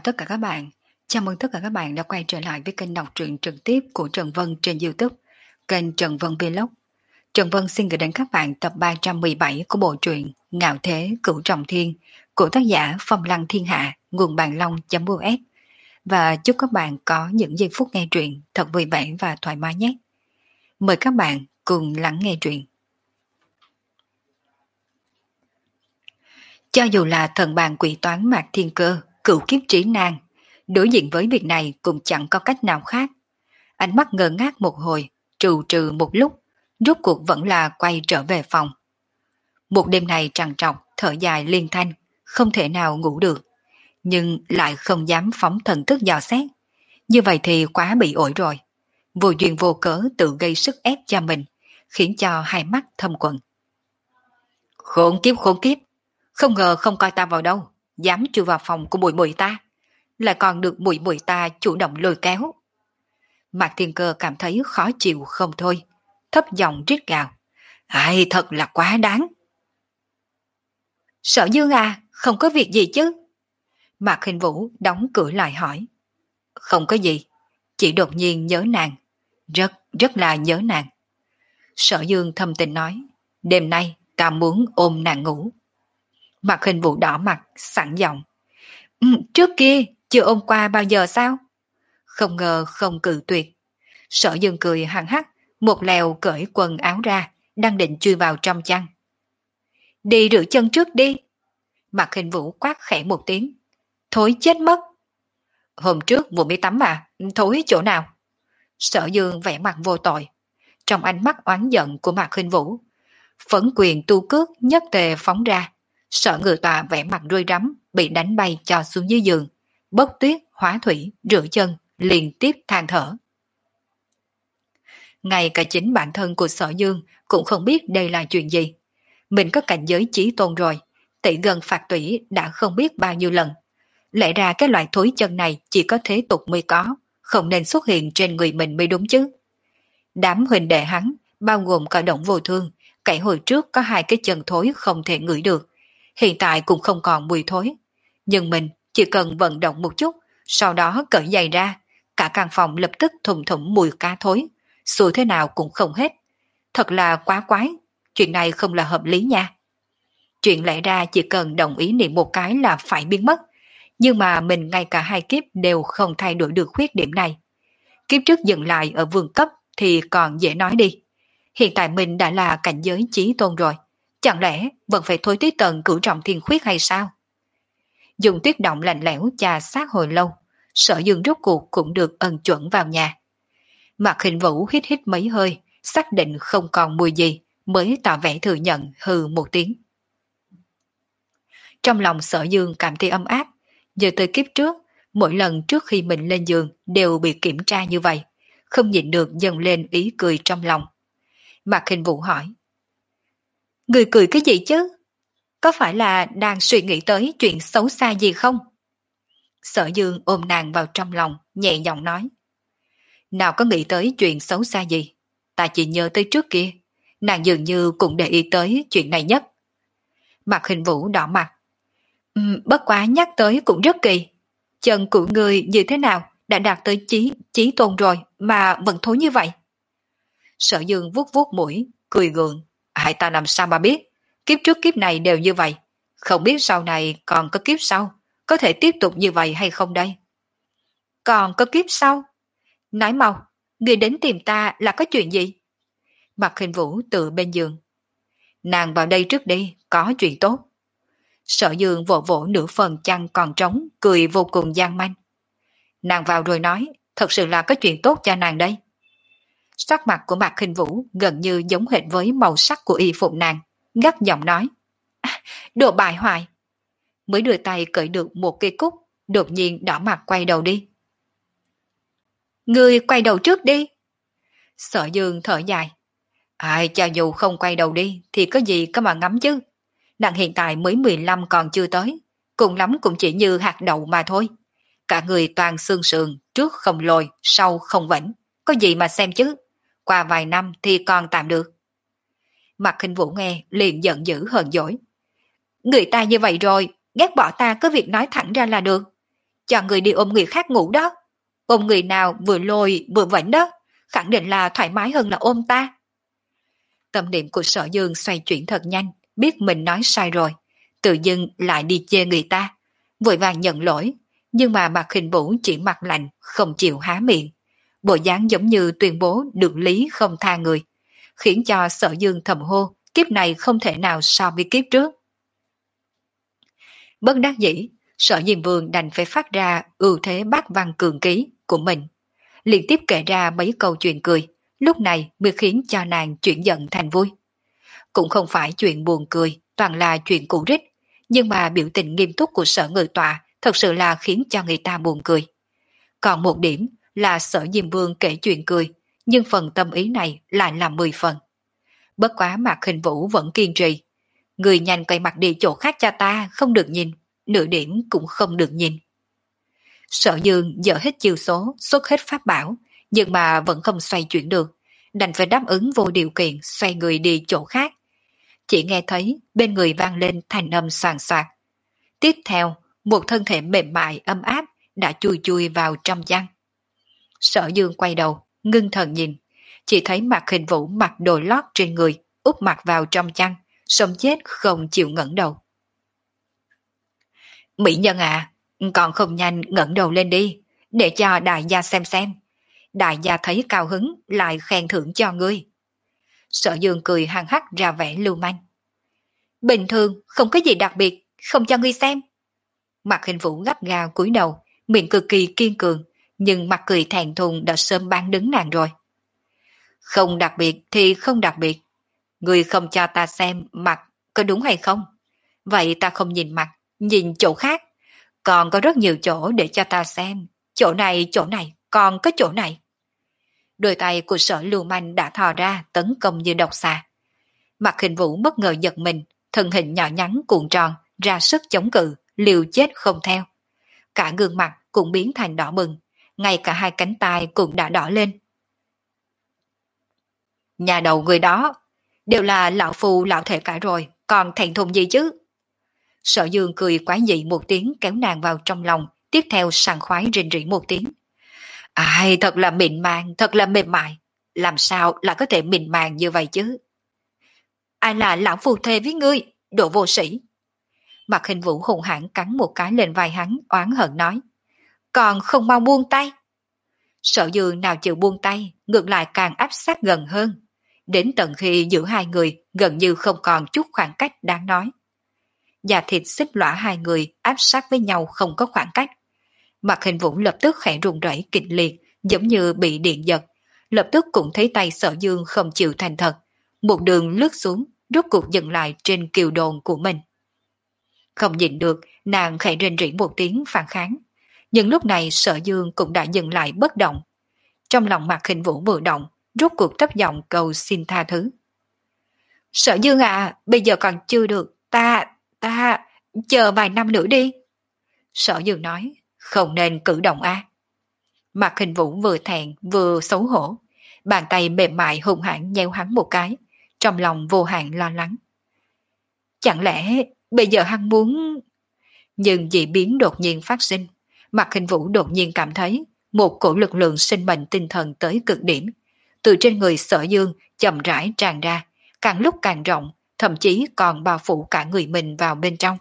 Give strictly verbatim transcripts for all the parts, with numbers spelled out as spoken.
tất cả các bạn. Chào mừng tất cả các bạn đã quay trở lại với kênh đọc truyện trực tiếp của Trần Vân trên YouTube, kênh Trần Vân Vlog. Trần Vân xin gửi đến các bạn tập ba trăm mười bảy của bộ truyện Ngạo Thế Cửu Trọng Thiên của tác giả Phong Lăng Thiên Hạ, nguồn bàn long.us. Và chúc các bạn có những giây phút nghe truyện thật vui vẻ và thoải mái nhé. Mời các bạn cùng lắng nghe truyện. Cho dù là thần bàn quỷ toán Mạc Thiên Cơ, cửu kiếp trí nan, đối diện với việc này cũng chẳng có cách nào khác. Ánh mắt ngơ ngác một hồi, trừ trừ một lúc, rốt cuộc vẫn là quay trở về phòng. Một đêm này trằn trọc, thở dài liên thanh, không thể nào ngủ được, nhưng lại không dám phóng thần thức dò xét. Như vậy thì quá bị ổi rồi. Vô duyên vô cớ tự gây sức ép cho mình, khiến cho hai mắt thâm quầng. Khốn kiếp khốn kiếp, không ngờ không coi ta vào đâu, dám chui vào phòng của Bụi Bụi ta, lại còn được Bụi Bụi ta chủ động lôi kéo. Mạc Thiên Cơ cảm thấy khó chịu không thôi, thấp giọng rít gào. Ai thật là quá đáng. Sở Dương à, không có việc gì chứ? Mạc Hình Vũ đóng cửa lại hỏi. Không có gì, chỉ đột nhiên nhớ nàng, rất rất là nhớ nàng. Sở Dương thâm tình nói, đêm nay ta muốn ôm nàng ngủ. Mạc Hình Vũ đỏ mặt, sẵn giọng. Ừ, trước kia chưa ôm qua bao giờ sao? Không ngờ không cự tuyệt. Sở Dương cười hăng hắc, một lèo cởi quần áo ra, đang định chui vào trong chăn. Đi rửa chân trước đi. Mạc Hình Vũ quát khẽ một tiếng. Thối chết mất. Hôm trước vừa mới tắm mà, thối chỗ nào? Sở Dương vẻ mặt vô tội. Trong ánh mắt oán giận của Mạc Hình Vũ, phẫn quyền tu cước nhất tề phóng ra. Sở Ngự Tọa vẻ mặt rơi rắm, bị đánh bay cho xuống dưới giường, bốc tuyết, hóa thủy, rửa chân, liên tiếp than thở. Ngay cả chính bản thân của Sở Dương cũng không biết đây là chuyện gì. Mình có cảnh giới chí tôn rồi, tỷ gần phạt tủy đã không biết bao nhiêu lần. Lẽ ra cái loại thối chân này chỉ có thế tục mới có, không nên xuất hiện trên người mình mới đúng chứ. Đám huynh đệ hắn, bao gồm cả Động Vô Thương, kẻ hồi trước có hai cái chân thối không thể ngửi được, hiện tại cũng không còn mùi thối. Nhưng mình chỉ cần vận động một chút, sau đó cởi giày ra, cả căn phòng lập tức thùng thủng mùi cá thối, xui thế nào cũng không hết. Thật là quá quái, chuyện này không là hợp lý nha. Chuyện lẽ ra chỉ cần đồng ý niệm một cái là phải biến mất, nhưng mà mình ngay cả hai kiếp đều không thay đổi được khuyết điểm này. Kiếp trước dừng lại ở vương cấp thì còn dễ nói đi. Hiện tại mình đã là cảnh giới chí tôn rồi, chẳng lẽ vẫn phải thối tới tầng cửu trọng thiên khuyết hay sao? Dùng tuyết động lạnh lẽo chà sát hồi lâu, Sở Dương rốt cuộc cũng được ân chuẩn vào nhà. Mạc Hình Vũ hít hít mấy hơi, xác định không còn mùi gì, mới tỏ vẻ thừa nhận hừ một tiếng. Trong lòng Sở Dương cảm thấy ấm áp, giờ tới kiếp trước, mỗi lần trước khi mình lên giường đều bị kiểm tra như vậy, không nhịn được dâng lên ý cười trong lòng. Mạc Hình Vũ hỏi. Người cười cái gì chứ? Có phải là đang suy nghĩ tới chuyện xấu xa gì không? Sở Dương ôm nàng vào trong lòng, nhẹ giọng nói. Nào có nghĩ tới chuyện xấu xa gì, ta chỉ nhớ tới trước kia, nàng dường như cũng để ý tới chuyện này nhất. Mạc Hình Vũ đỏ mặt. Um, bất quá nhắc tới cũng rất kỳ. Chân của người như thế nào đã đạt tới chí, chí tôn rồi mà vẫn thối như vậy? Sở Dương vuốt vuốt mũi, cười gượng. Hại ta làm sao mà biết, kiếp trước kiếp này đều như vậy, không biết sau này còn có kiếp sau, có thể tiếp tục như vậy hay không đây? Còn có kiếp sau? Nói mau, người đến tìm ta là có chuyện gì? Mạc Hình Vũ từ bên giường. Nàng vào đây trước đi, có chuyện tốt. Sở Dương vỗ vỗ nửa phần chăn còn trống, cười vô cùng gian manh. Nàng vào rồi nói, thật sự là có chuyện tốt cho nàng đây. Sắc mặt của Mạc Hình Vũ gần như giống hệt với màu sắc của y phục nàng, gắt giọng nói. À, đồ bại hoại. Mới đưa tay cởi được một cây cúc, đột nhiên đỏ mặt quay đầu đi. Ngươi quay đầu trước đi. Sở Dương thở dài. Ai, cho dù không quay đầu đi thì có gì có mà ngắm chứ. Nàng hiện tại mới mười lăm còn chưa tới, cùng lắm cũng chỉ như hạt đậu mà thôi. Cả người toàn xương sườn, trước không lồi, sau không vĩnh, có gì mà xem chứ. Qua vài năm thì còn tạm được. Mạc Hình Vũ nghe liền giận dữ hờn dỗi. Người ta như vậy rồi, ghét bỏ ta có việc nói thẳng ra là được. cho người đi ôm người khác ngủ đó. Ôm người nào vừa lôi vừa vảnh đó, khẳng định là thoải mái hơn là ôm ta. Tâm niệm của Sở Dương xoay chuyển thật nhanh, biết mình nói sai rồi, tự dưng lại đi chê người ta, vội vàng nhận lỗi, nhưng mà Mạc Khinh Vũ chỉ mặt lạnh, không chịu há miệng. Bộ dáng giống như tuyên bố được lý không tha người, khiến cho Sở Dương thầm hô, kiếp này không thể nào so với kiếp trước. Bất đắc dĩ, Sở Diêm Vương đành phải phát ra ưu thế bát văn cường ký của mình, liên tiếp kể ra mấy câu chuyện cười, lúc này mới khiến cho nàng chuyển giận thành vui. Cũng không phải chuyện buồn cười, toàn là chuyện cũ rích, nhưng mà biểu tình nghiêm túc của Sở Ngự Tọa thật sự là khiến cho người ta buồn cười. Còn một điểm là Sở Diêm Vương kể chuyện cười, nhưng phần tâm ý này lại là mười phần. Bất quá Mạc Khinh Vũ vẫn kiên trì. Người nhanh quay mặt đi chỗ khác cho ta, không được nhìn, nửa điểm cũng không được nhìn. Sở Dương dở hết chiêu số, xuất hết pháp bảo, nhưng mà vẫn không xoay chuyển được, đành phải đáp ứng vô điều kiện xoay người đi chỗ khác. Chỉ nghe thấy bên người vang lên thành âm soàn soạt. Tiếp theo, một thân thể mềm mại ấm áp đã chui chui vào trong chăn. Sở Dương quay đầu, ngưng thần nhìn, chỉ thấy Mạc Khinh Vũ mặc đồ lót trên người, úp mặt vào trong chăn, sống chết không chịu ngẩng đầu. Mỹ nhân à, còn không nhanh ngẩng đầu lên đi, để cho đại gia xem xem. Đại gia thấy cao hứng lại khen thưởng cho ngươi. Sở Dương cười hăng hắc ra vẻ lưu manh. Bình thường, không có gì đặc biệt, không cho ngươi xem. Mạc Khinh Vũ gắt gao cúi đầu, miệng cực kỳ kiên cường, nhưng mặt cười thẹn thùng đã sớm bán đứng nàng rồi. Không đặc biệt thì không đặc biệt. Ngươi không cho ta xem mặt, có đúng hay không? Vậy ta không nhìn mặt, nhìn chỗ khác. Còn có rất nhiều chỗ để cho ta xem. Chỗ này, chỗ này, còn có chỗ này. Đôi tay của Sở lưu manh đã thò ra tấn công như độc xà. Mạc Khinh Vũ bất ngờ giật mình, thân hình nhỏ nhắn cuộn tròn, ra sức chống cự, liều chết không theo. Cả gương mặt cũng biến thành đỏ bừng, ngay cả hai cánh tay cũng đã đỏ lên. Nhà đầu người đó, đều là lão phù lão thể cả rồi, còn thẹn thùng gì chứ? Sở Dương cười quái dị một tiếng kéo nàng vào trong lòng, tiếp theo sảng khoái rình rỉ một tiếng. Ai, thật là mịn màng, thật là mềm mại, làm sao lại có thể mịn màng như vậy chứ? Ai là lão phù thê với ngươi, độ vô sĩ? Mạc Khinh Vũ hùng hãn cắn một cái lên vai hắn, oán hận nói. Còn không mau buông tay. Sở Dương nào chịu buông tay, ngược lại càng áp sát gần hơn. Đến tận khi giữa hai người gần như không còn chút khoảng cách đáng nói. Da thịt xích lõa hai người áp sát với nhau không có khoảng cách. Mạc Khinh Vũ lập tức khẽ run rẩy kịch liệt, giống như bị điện giật. Lập tức cũng thấy tay Sở Dương không chịu thành thật. Một đường lướt xuống, rốt cuộc dừng lại trên kiều đồn của mình. Không nhịn được, nàng khẽ rên rỉ một tiếng phản kháng. Nhưng lúc này Sở Dương cũng đã dừng lại bất động. Trong lòng Mạc Khinh Vũ vừa động, rốt cuộc thấp giọng cầu xin tha thứ. Sở Dương à, bây giờ còn chưa được, ta, ta, chờ vài năm nữa đi. Sở Dương nói, không nên cử động a. À. Mạc Khinh Vũ vừa thẹn vừa xấu hổ, bàn tay mềm mại hung hãn nhéo hắn một cái, trong lòng vô hạn lo lắng. Chẳng lẽ bây giờ hắn muốn... Nhưng dị biến đột nhiên phát sinh, Mạc Khinh Vũ đột nhiên cảm thấy một cổ lực lượng sinh mệnh tinh thần tới cực điểm, từ trên người Sở Dương chậm rãi tràn ra, càng lúc càng rộng, thậm chí còn bao phủ cả người mình vào bên trong.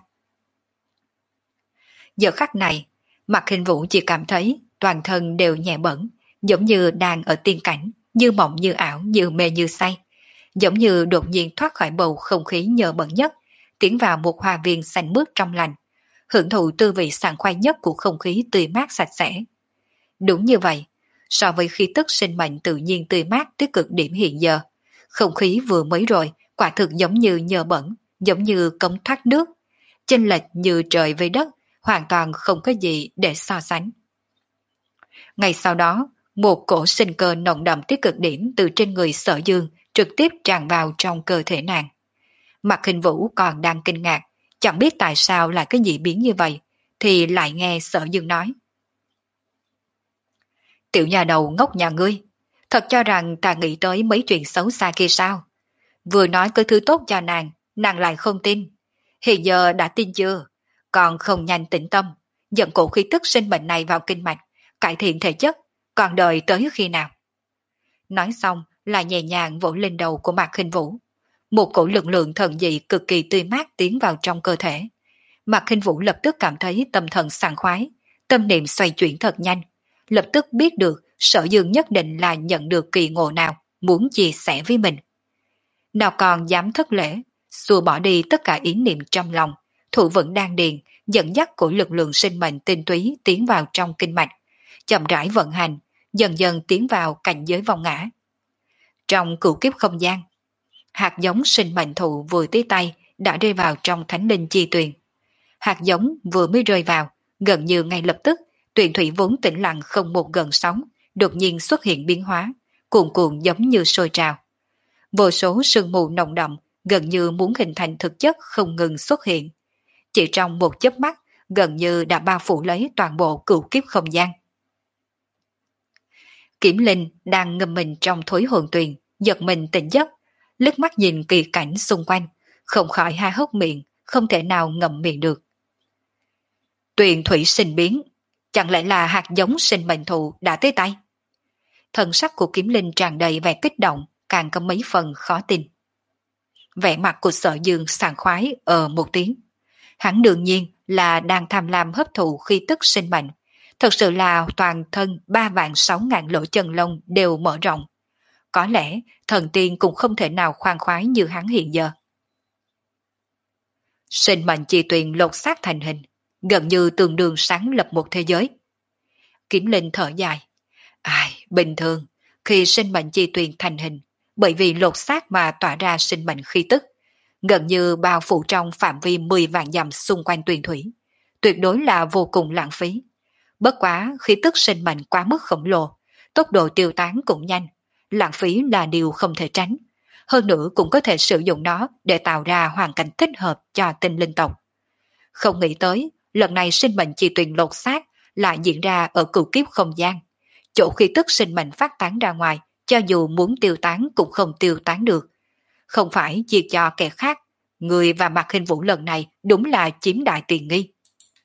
Giờ khắc này, Mạc Khinh Vũ chỉ cảm thấy toàn thân đều nhẹ bẫng, giống như đang ở tiên cảnh, như mộng như ảo, như mê như say, giống như đột nhiên thoát khỏi bầu không khí nhờ bẩn nhất, tiến vào một hoa viên xanh mướt trong lành, hưởng thụ tư vị sảng khoái nhất của không khí tươi mát sạch sẽ. Đúng như vậy, so với khí tức sinh mệnh tự nhiên tươi mát tới cực điểm hiện giờ, không khí vừa mới rồi quả thực giống như nhờ bẩn, giống như cống thoát nước, chênh lệch như trời với đất, hoàn toàn không có gì để so sánh. Ngay sau đó, một cổ sinh cơ nồng đậm tới cực điểm từ trên người Sở Dương trực tiếp tràn vào trong cơ thể nàng. Mạc Khinh Vũ còn đang kinh ngạc, chẳng biết tại sao lại có dị biến như vậy, thì lại nghe Sở Dương nói. Tiểu nhà đầu ngốc nhà ngươi, thật cho rằng ta nghĩ tới mấy chuyện xấu xa kia sao? Vừa nói cái thứ tốt cho nàng, nàng lại không tin. Hiện giờ đã tin chưa? Còn không nhanh tĩnh tâm, dẫn cổ khí tức sinh mệnh này vào kinh mạch, cải thiện thể chất, còn đợi tới khi nào? Nói xong là nhẹ nhàng vỗ lên đầu của Mạc Khinh Vũ. Một cổ lực lượng thần dị cực kỳ tươi mát tiến vào trong cơ thể. Mạc Khinh Vũ lập tức cảm thấy tâm thần sảng khoái, tâm niệm xoay chuyển thật nhanh, lập tức biết được Sở Dương nhất định là nhận được kỳ ngộ nào, muốn chia sẻ với mình. Nào còn dám thất lễ, xua bỏ đi tất cả ý niệm trong lòng, thủ vững đan điền, dẫn dắt của lực lượng sinh mệnh tinh túy tiến vào trong kinh mạch, chậm rãi vận hành, dần dần tiến vào cảnh giới vong ngã. Trong cửu kiếp không gian, hạt giống sinh mệnh thụ vừa tới tay đã rơi vào trong thánh linh chi tuyền. Hạt giống vừa mới rơi vào, gần như ngay lập tức, tuyền thủy vốn tĩnh lặng không một gợn sóng, đột nhiên xuất hiện biến hóa, cuồn cuộn giống như sôi trào. Vô số sương mù nồng đậm, gần như muốn hình thành thực chất không ngừng xuất hiện. Chỉ trong một chớp mắt, gần như đã bao phủ lấy toàn bộ cửu kiếp không gian. Kiểm Linh đang ngâm mình trong thối hồn tuyền, giật mình tỉnh giấc, liếc mắt nhìn kỳ cảnh xung quanh, không khỏi há hốc miệng, không thể nào ngậm miệng được. Tuyền thủy sinh biến, chẳng lẽ là hạt giống sinh mệnh thụ đã tới tay? Thần sắc của Kiếm Linh tràn đầy vẻ kích động, càng có mấy phần khó tin. Vẻ mặt của Sở Dương sảng khoái ở một tiếng. Hắn đương nhiên là đang tham lam hấp thụ khí tức sinh mệnh. Thật sự là toàn thân ba vạn sáu ngàn lỗ chân lông đều mở rộng. Có lẽ thần tiên cũng không thể nào khoan khoái như hắn hiện giờ. Sinh mệnh chi tuyền lột xác thành hình, gần như tương đương sáng lập một thế giới. Kiếm Linh thở dài. Ai, bình thường, khi sinh mệnh chi tuyền thành hình, bởi vì lột xác mà tỏa ra sinh mệnh khí tức, gần như bao phủ trong phạm vi mười vạn dặm xung quanh tuyền thủy, tuyệt đối là vô cùng lãng phí. Bất quá khí tức sinh mệnh quá mức khổng lồ, tốc độ tiêu tán cũng nhanh, lãng phí là điều không thể tránh. Hơn nữa cũng có thể sử dụng nó để tạo ra hoàn cảnh thích hợp cho tinh linh tộc. Không nghĩ tới, lần này sinh mệnh chi tuyền lột xác lại diễn ra ở cửu kiếp không gian. Chỗ khí tức sinh mệnh phát tán ra ngoài, cho dù muốn tiêu tán cũng không tiêu tán được. Không phải chia cho kẻ khác, người và Mạc Khinh Vũ lần này đúng là chiếm đại tiền nghi.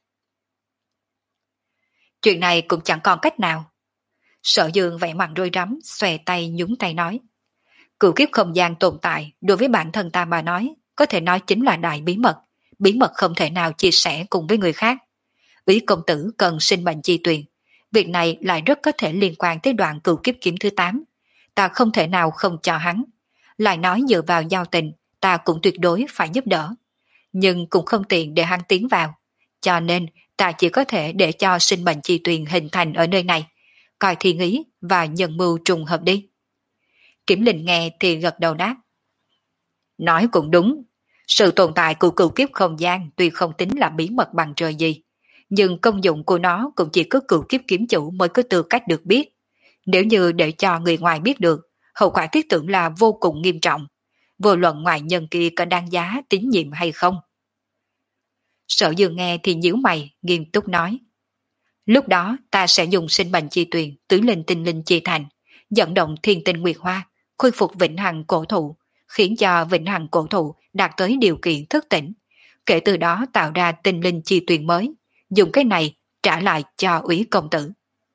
Chuyện này cũng chẳng còn cách nào. Sở Dương vẻ mặt rối rắm, xòe tay nhúng tay nói. Cửu kiếp không gian tồn tại đối với bản thân ta mà nói, có thể nói chính là đại bí mật, bí mật không thể nào chia sẻ cùng với người khác. Úy công tử cần sinh mệnh chi tuyền, việc này lại rất có thể liên quan tới đoạn cửu kiếp kiếm thứ tám, ta không thể nào không cho hắn. Lại nói dựa vào giao tình, ta cũng tuyệt đối phải giúp đỡ, nhưng cũng không tiện để hắn tiến vào, cho nên ta chỉ có thể để cho sinh mệnh chi tuyền hình thành ở nơi này, coi thiên ý và nhân mưu trùng hợp đi. Kiểm Linh nghe thì gật đầu đáp. Nói cũng đúng, sự tồn tại của cửu kiếp không gian tuy không tính là bí mật bằng trời gì, nhưng công dụng của nó cũng chỉ có cửu kiếp kiếm chủ mới có tư cách được biết. Nếu như để cho người ngoài biết được, hậu quả thiết tưởng là vô cùng nghiêm trọng, vô luận ngoại nhân kia có đáng giá tín nhiệm hay không. Sở Dương nghe thì nhíu mày, nghiêm túc nói. Lúc đó ta sẽ dùng sinh mệnh chi tuyền tứ linh tinh linh chi thành, dẫn động thiên tinh nguyệt hoa, khôi phục vĩnh hằng cổ thụ, khiến cho vĩnh hằng cổ thụ đạt tới điều kiện thức tỉnh. Kể từ đó tạo ra tinh linh chi tuyền mới, dùng cái này trả lại cho Úy công tử.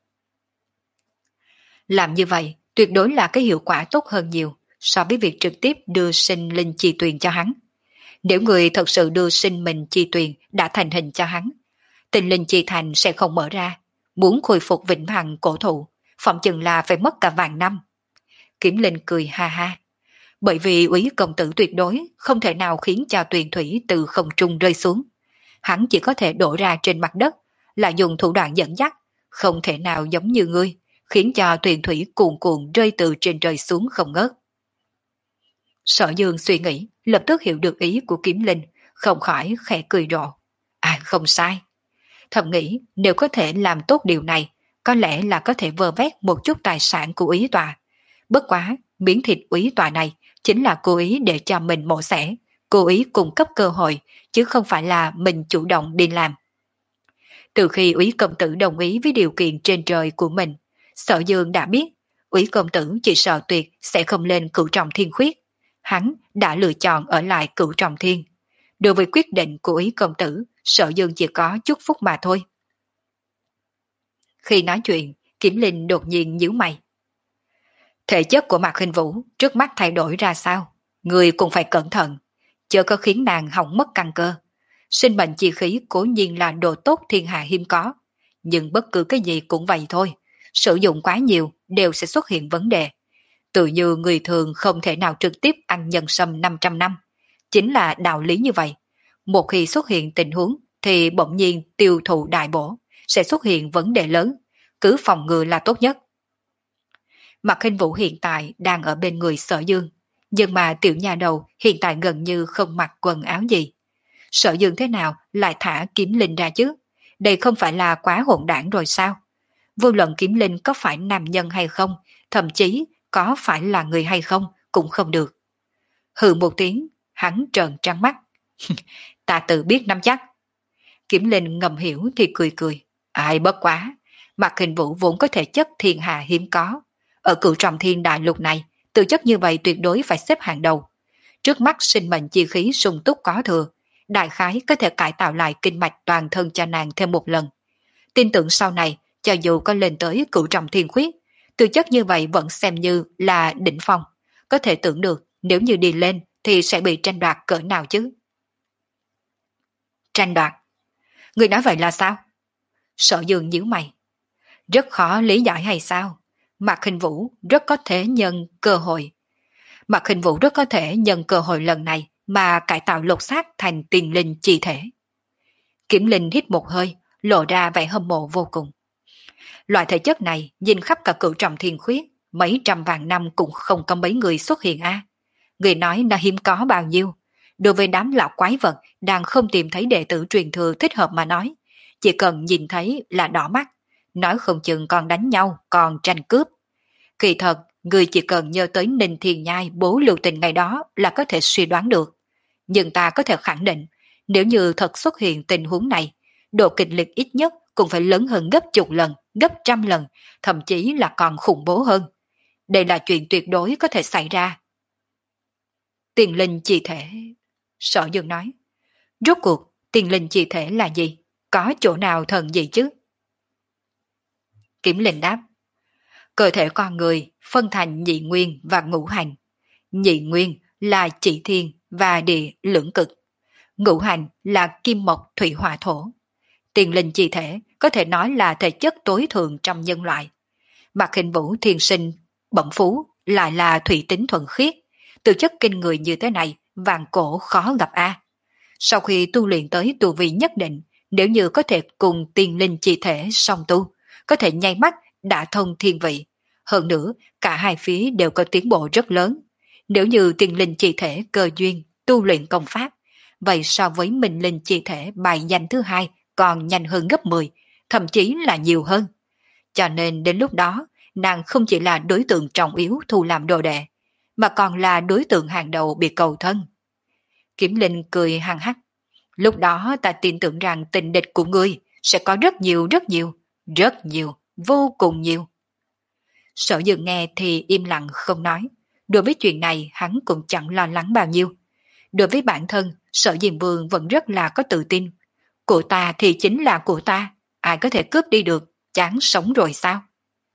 Làm như vậy tuyệt đối là cái hiệu quả tốt hơn nhiều so với việc trực tiếp đưa sinh linh chi tuyền cho hắn. Nếu người thật sự đưa sinh mệnh chi tuyền đã thành hình cho hắn, tinh linh chi thành sẽ không mở ra. Muốn khôi phục vĩnh hằng cổ thụ, phỏng chừng là phải mất cả vạn năm. Kiếm Linh cười ha ha. Bởi vì Úy công tử tuyệt đối không thể nào khiến cho tuyền thủy từ không trung rơi xuống. Hắn chỉ có thể đổ ra trên mặt đất, là dùng thủ đoạn dẫn dắt, không thể nào giống như ngươi, khiến cho tuyền thủy cuồn cuộn rơi từ trên trời xuống không ngớt. Sở Dương suy nghĩ, lập tức hiểu được ý của Kiếm Linh, không khỏi khẽ cười rộ. À, không sai. Thầm nghĩ nếu có thể làm tốt điều này, có lẽ là có thể vơ vét một chút tài sản của Úy tòa. Bất quá, miếng thịt Úy tòa này chính là cố ý để cho mình mổ xẻ, cố ý cung cấp cơ hội, chứ không phải là mình chủ động đi làm. Từ khi Úy công tử đồng ý với điều kiện trên trời của mình, Sở Dương đã biết Úy công tử chỉ sợ tuyệt sẽ không lên cửu trọng thiên khuyết. Hắn đã lựa chọn ở lại cửu trọng thiên. Đối với quyết định của Úy công tử, Sở Dương chỉ có chúc phúc mà thôi. Khi nói chuyện, Kiểm Linh đột nhiên nhíu mày. Thể chất của Mạc Khinh Vũ trước mắt thay đổi ra sao? Người cũng phải cẩn thận, chớ có khiến nàng hỏng mất căn cơ. Sinh mệnh chi khí cố nhiên là đồ tốt thiên hạ hiếm có, nhưng bất cứ cái gì cũng vậy thôi. Sử dụng quá nhiều đều sẽ xuất hiện vấn đề. Tự như người thường không thể nào trực tiếp ăn nhân sâm năm trăm năm. Chính là đạo lý như vậy. Một khi xuất hiện tình huống thì bỗng nhiên tiêu thụ đại bổ, sẽ xuất hiện vấn đề lớn. Cứ phòng ngừa là tốt nhất. Mạc Khinh Vũ hiện tại đang ở bên người Sở Dương, nhưng mà tiểu nhà đầu hiện tại gần như không mặc quần áo gì. Sở Dương thế nào lại thả Kiếm Linh ra chứ? Đây không phải là quá hỗn đảng rồi sao? Vô luận Kiếm Linh có phải nam nhân hay không, thậm chí có phải là người hay không cũng không được. Hừ một tiếng, hắn trợn trắng mắt. Ta tự biết nắm chắc. Kiếm Linh ngầm hiểu thì cười cười. Ai bất quá, Mạc Khinh Vũ vốn có thể chất thiên hạ hiếm có. Ở cửu trọng thiên đại lục này, tự chất như vậy tuyệt đối phải xếp hàng đầu. Trước mắt sinh mệnh chi khí sung túc có thừa, đại khái có thể cải tạo lại kinh mạch toàn thân cho nàng thêm một lần. Tin tưởng sau này, cho dù có lên tới cửu trọng thiên khuyết, tự chất như vậy vẫn xem như là đỉnh phong. Có thể tưởng được nếu như đi lên thì sẽ bị tranh đoạt cỡ nào chứ. Tranh đoạt? Người nói vậy là sao? Sở Dương nhíu mày. Rất khó lý giải hay sao? Mạc Khinh Vũ rất có thể nhân cơ hội. Mạc Khinh Vũ rất có thể nhân cơ hội lần này mà cải tạo lột xác thành tiền linh chi thể. Kiểm Linh hít một hơi, lộ ra vẻ hâm mộ vô cùng. Loại thể chất này nhìn khắp cả cửu trọng thiên khuyết, mấy trăm vạn năm cũng không có mấy người xuất hiện a. À. Người nói nó hiếm có bao nhiêu. Đối với đám lão quái vật đang không tìm thấy đệ tử truyền thừa thích hợp mà nói, chỉ cần nhìn thấy là đỏ mắt, nói không chừng còn đánh nhau, còn tranh cướp. Kỳ thật, người chỉ cần nhớ tới Ninh Thiên Nhai bố lưu tình ngày đó là có thể suy đoán được. Nhưng ta có thể khẳng định, nếu như thật xuất hiện tình huống này, độ kịch liệt ít nhất cũng phải lớn hơn gấp chục lần, gấp trăm lần, thậm chí là còn khủng bố hơn. Đây là chuyện tuyệt đối có thể xảy ra. Tiền linh chi thể. Sở Dương nói. Rốt cuộc, tiền linh chi thể là gì? Có chỗ nào thần gì chứ? Kiểm Linh đáp. Cơ thể con người phân thành nhị nguyên và ngũ hành. Nhị nguyên là chỉ thiên và địa lưỡng cực. Ngũ hành là kim mộc thủy hỏa thổ. Tiền linh chi thể có thể nói là thể chất tối thượng trong nhân loại. Mạc Khinh Vũ thiên sinh, bẩm phú lại là thủy tính thuần khiết. Từ chất kinh người như thế này, vạn cổ khó gặp a. Sau khi tu luyện tới tu vi nhất định, nếu như có thể cùng tiền linh chi thể song tu, có thể nháy mắt đã thông thiên vị. Hơn nữa, cả hai phía đều có tiến bộ rất lớn. Nếu như tiền linh chi thể cơ duyên, tu luyện công pháp, vậy so với minh linh chi thể bài danh thứ hai còn nhanh hơn gấp mười, thậm chí là nhiều hơn. Cho nên đến lúc đó, nàng không chỉ là đối tượng trọng yếu thu làm đồ đệ, mà còn là đối tượng hàng đầu bị cầu thân. Kiểm Linh cười hăng hắc. Lúc đó ta tin tưởng rằng tình địch của ngươi sẽ có rất nhiều rất nhiều, rất nhiều, vô cùng nhiều. Sở Dương nghe thì im lặng không nói. Đối với chuyện này hắn cũng chẳng lo lắng bao nhiêu. Đối với bản thân, Sở Diêm Vương vẫn rất là có tự tin. Của ta thì chính là của ta, ai có thể cướp đi được, chán sống rồi sao?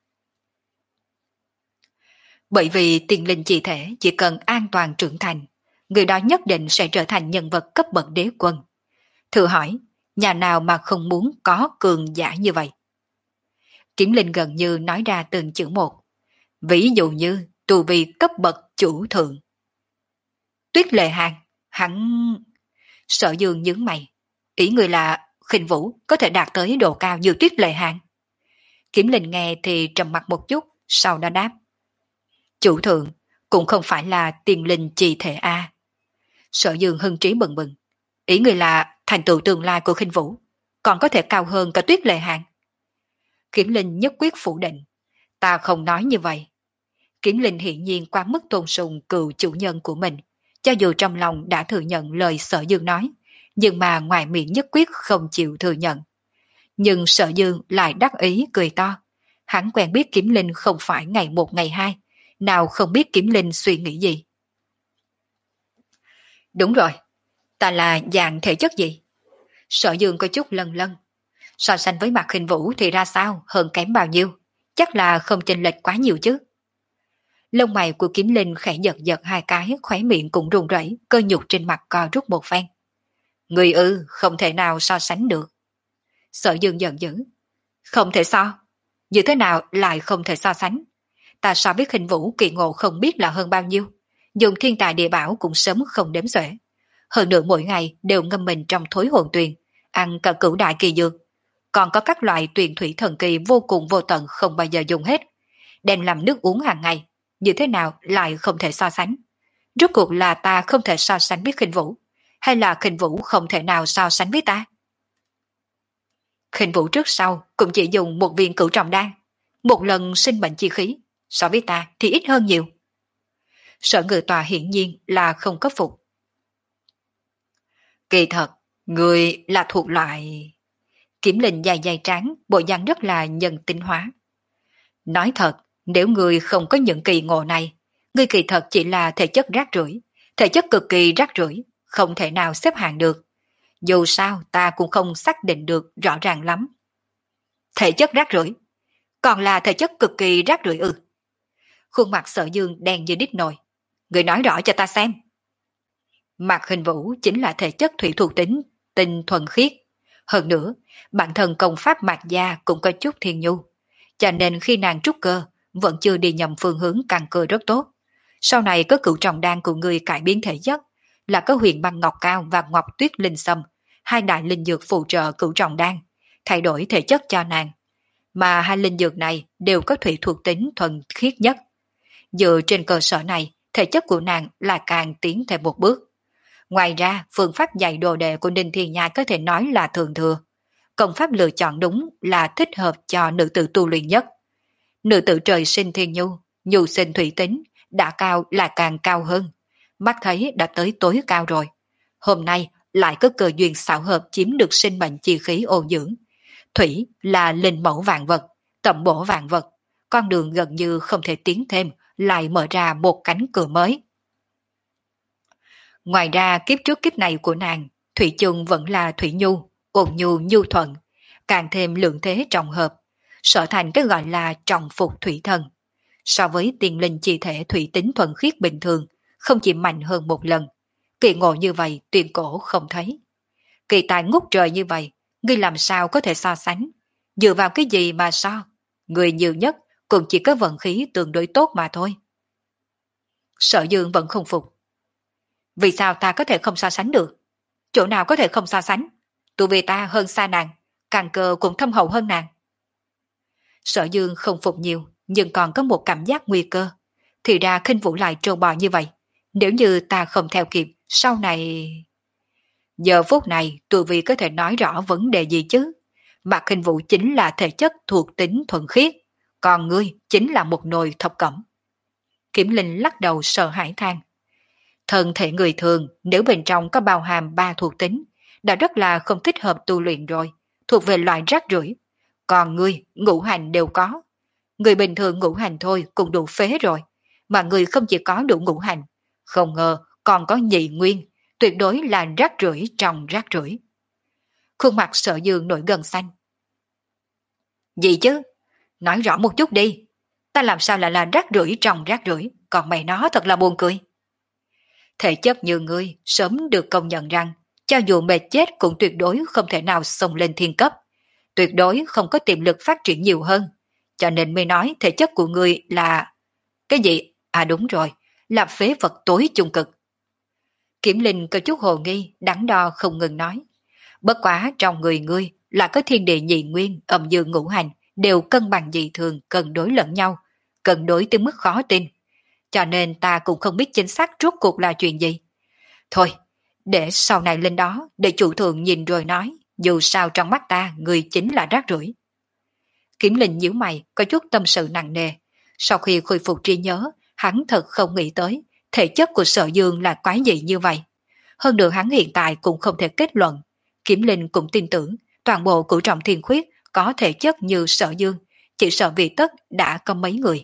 Bởi vì tiền linh chi thể chỉ cần an toàn trưởng thành, người đó nhất định sẽ trở thành nhân vật cấp bậc đế quân. Thử hỏi, nhà nào mà không muốn có cường giả như vậy? Kiểm Linh gần như nói ra từng chữ một. Ví dụ như tu vi cấp bậc chủ thượng. Tuyết Lệ Hàng, hắn... Sở Dương nhướng mày. Ý người là Khinh Vũ có thể đạt tới độ cao như Tuyết Lệ Hàng. Kiểm Linh nghe thì trầm mặt một chút, sau đó đáp. Chủ thượng cũng không phải là tiền linh chi thể A. Sở Dương hưng trí bừng bừng. Ý người là thành tựu tương lai của Khinh Vũ còn có thể cao hơn cả Tuyết Lệ Hàng. Kiểm Linh nhất quyết phủ định. Ta không nói như vậy. Kiểm Linh hiển nhiên quá mức tôn sùng cựu chủ nhân của mình, cho dù trong lòng đã thừa nhận lời Sở Dương nói, nhưng mà ngoài miệng nhất quyết không chịu thừa nhận. Nhưng Sở Dương lại đắc ý cười to. Hắn quen biết Kiếm Linh không phải ngày một ngày hai, nào không biết Kiếm Linh suy nghĩ gì. Đúng rồi, ta là dạng thể chất gì? Sở Dương có chút lân lân. So sánh với Mạc Khinh Vũ thì ra sao, hơn kém bao nhiêu? Chắc là không chênh lệch quá nhiều chứ. Lông mày của Kiếm Linh khẽ giật giật hai cái, khóe miệng cũng run rẩy, cơ nhục trên mặt co rút một phen. Người ư, không thể nào so sánh được. Sở Dương giận dữ. Không thể so. Như thế nào lại không thể so sánh? Ta so biết Khinh Vũ kỳ ngộ không biết là hơn bao nhiêu. Dùng thiên tài địa bảo cũng sớm không đếm xuể. Hơn nữa mỗi ngày đều ngâm mình trong thối hồn tuyền, ăn cả cửu đại kỳ dược. Còn có các loại tuyền thủy thần kỳ vô cùng vô tận không bao giờ dùng hết. Đem làm nước uống hàng ngày. Như thế nào lại không thể so sánh? Rốt cuộc là ta không thể so sánh biết Khinh Vũ, hay là Khinh Vũ không thể nào so sánh với ta? Khinh Vũ trước sau cũng chỉ dùng một viên cửu trọng đan, một lần sinh mệnh chi khí, so với ta thì ít hơn nhiều. Sở Ngự Tòa hiển nhiên là không có phục. Kỳ thật, người là thuộc loại... Kiếm Linh dài dài trắng, bộ dáng rất là nhân tính hóa. Nói thật, nếu người không có những kỳ ngộ này, người kỳ thật chỉ là thể chất rác rưởi, thể chất cực kỳ rác rưởi, không thể nào xếp hạng được. Dù sao ta cũng không xác định được rõ ràng lắm. Thể chất rác rưởi, còn là thể chất cực kỳ rác rưởi ư? Khuôn mặt Sở Dương đen như đít nồi. Người nói rõ cho ta xem. Mạc Khinh Vũ chính là thể chất thủy thuộc tính, tinh thuần khiết. Hơn nữa, bản thân công pháp Mạc Gia cũng có chút thiên nhu. Cho nên khi nàng trúc cơ, vẫn chưa đi nhầm phương hướng căn cơ rất tốt. Sau này có cửu trọng đan của người cải biến thể chất, là có huyền băng ngọc cao và ngọc tuyết linh sâm, hai đại linh dược phụ trợ cửu trọng đan, thay đổi thể chất cho nàng. Mà hai linh dược này đều có thủy thuộc tính thuần khiết nhất. Dựa trên cơ sở này, thể chất của nàng là càng tiến thêm một bước. Ngoài ra, phương pháp dạy đồ đệ của Ninh Thiên Nhai có thể nói là thường thừa. Công pháp lựa chọn đúng là thích hợp cho nữ tử tu luyện nhất. Nữ tử trời sinh thiên nhu, nhu sinh thủy tính, đã cao là càng cao hơn. Mắt thấy đã tới tối cao rồi. Hôm nay lại có cơ duyên xảo hợp chiếm được sinh mệnh chi khí ô dưỡng. Thủy là linh mẫu vạn vật, tẩm bổ vạn vật. Con đường gần như không thể tiến thêm, lại mở ra một cánh cửa mới. Ngoài ra kiếp trước kiếp này của nàng, Thủy chung vẫn là Thủy Nhu, ôn nhu nhu thuận, càng thêm lượng thế trọng hợp, sở thành cái gọi là trọng phục thủy thần. So với tiền linh chi thể thủy tính thuần khiết bình thường, không chỉ mạnh hơn một lần. Kỳ ngộ như vậy tuyên cổ không thấy. Kỳ tài ngút trời như vậy, ngươi làm sao có thể so sánh? Dựa vào cái gì mà so? Người nhiều nhất cũng chỉ có vận khí tương đối tốt mà thôi. Sở Dương vẫn không phục. Vì sao ta có thể không so sánh được? Chỗ nào có thể không so sánh? Tu vi ta hơn xa nàng, càng cơ cũng thâm hậu hơn nàng. Sở Dương không phục nhiều, nhưng còn có một cảm giác nguy cơ. Thì ra Khinh Vũ lại trâu bò như vậy. Nếu như ta không theo kịp, sau này... Giờ phút này, tu vi có thể nói rõ vấn đề gì chứ? Mà Khinh Vũ chính là thể chất thuộc tính thuần khiết, còn ngươi chính là một nồi thập cẩm. Kiểm Linh lắc đầu sợ hãi than. Thân thể người thường nếu bên trong có bao hàm ba thuộc tính, đã rất là không thích hợp tu luyện rồi, thuộc về loại rác rưởi. Còn ngươi, ngũ hành đều có. Người bình thường ngũ hành thôi cũng đủ phế rồi, mà người không chỉ có đủ ngũ hành, không ngờ còn có nhị nguyên, tuyệt đối là rác rưởi trong rác rưởi. Khuôn mặt Sở Dương nổi gân xanh. Gì chứ? Nói rõ một chút đi. Ta làm sao lại là rác rưởi trong rác rưởi, còn mày nó thật là buồn cười. Thể chất như ngươi sớm được công nhận rằng cho dù mệt chết cũng tuyệt đối không thể nào xông lên thiên cấp, tuyệt đối không có tiềm lực phát triển nhiều hơn, cho nên mới nói thể chất của ngươi là... Cái gì? À đúng rồi, là phế vật tối chung cực. Kiểm Linh có chút hồ nghi, đắn đo không ngừng nói. Bất quá trong người ngươi là có thiên địa nhị nguyên, âm dương ngũ hành, đều cân bằng dị thường, cân đối lẫn nhau, cân đối tới mức khó tin. Cho nên ta cũng không biết chính xác rốt cuộc là chuyện gì. Thôi, để sau này lên đó, để chủ thượng nhìn rồi nói, dù sao trong mắt ta, người chính là rác rưởi. Kiểm Linh nhíu mày, có chút tâm sự nặng nề. Sau khi khôi phục trí nhớ, hắn thật không nghĩ tới, thể chất của Sở Dương là quái dị như vậy. Hơn nữa hắn hiện tại cũng không thể kết luận. Kiểm Linh cũng tin tưởng, toàn bộ cửu trọng thiên khuyết có thể chất như Sở Dương, chỉ sợ vì tất đã có mấy người.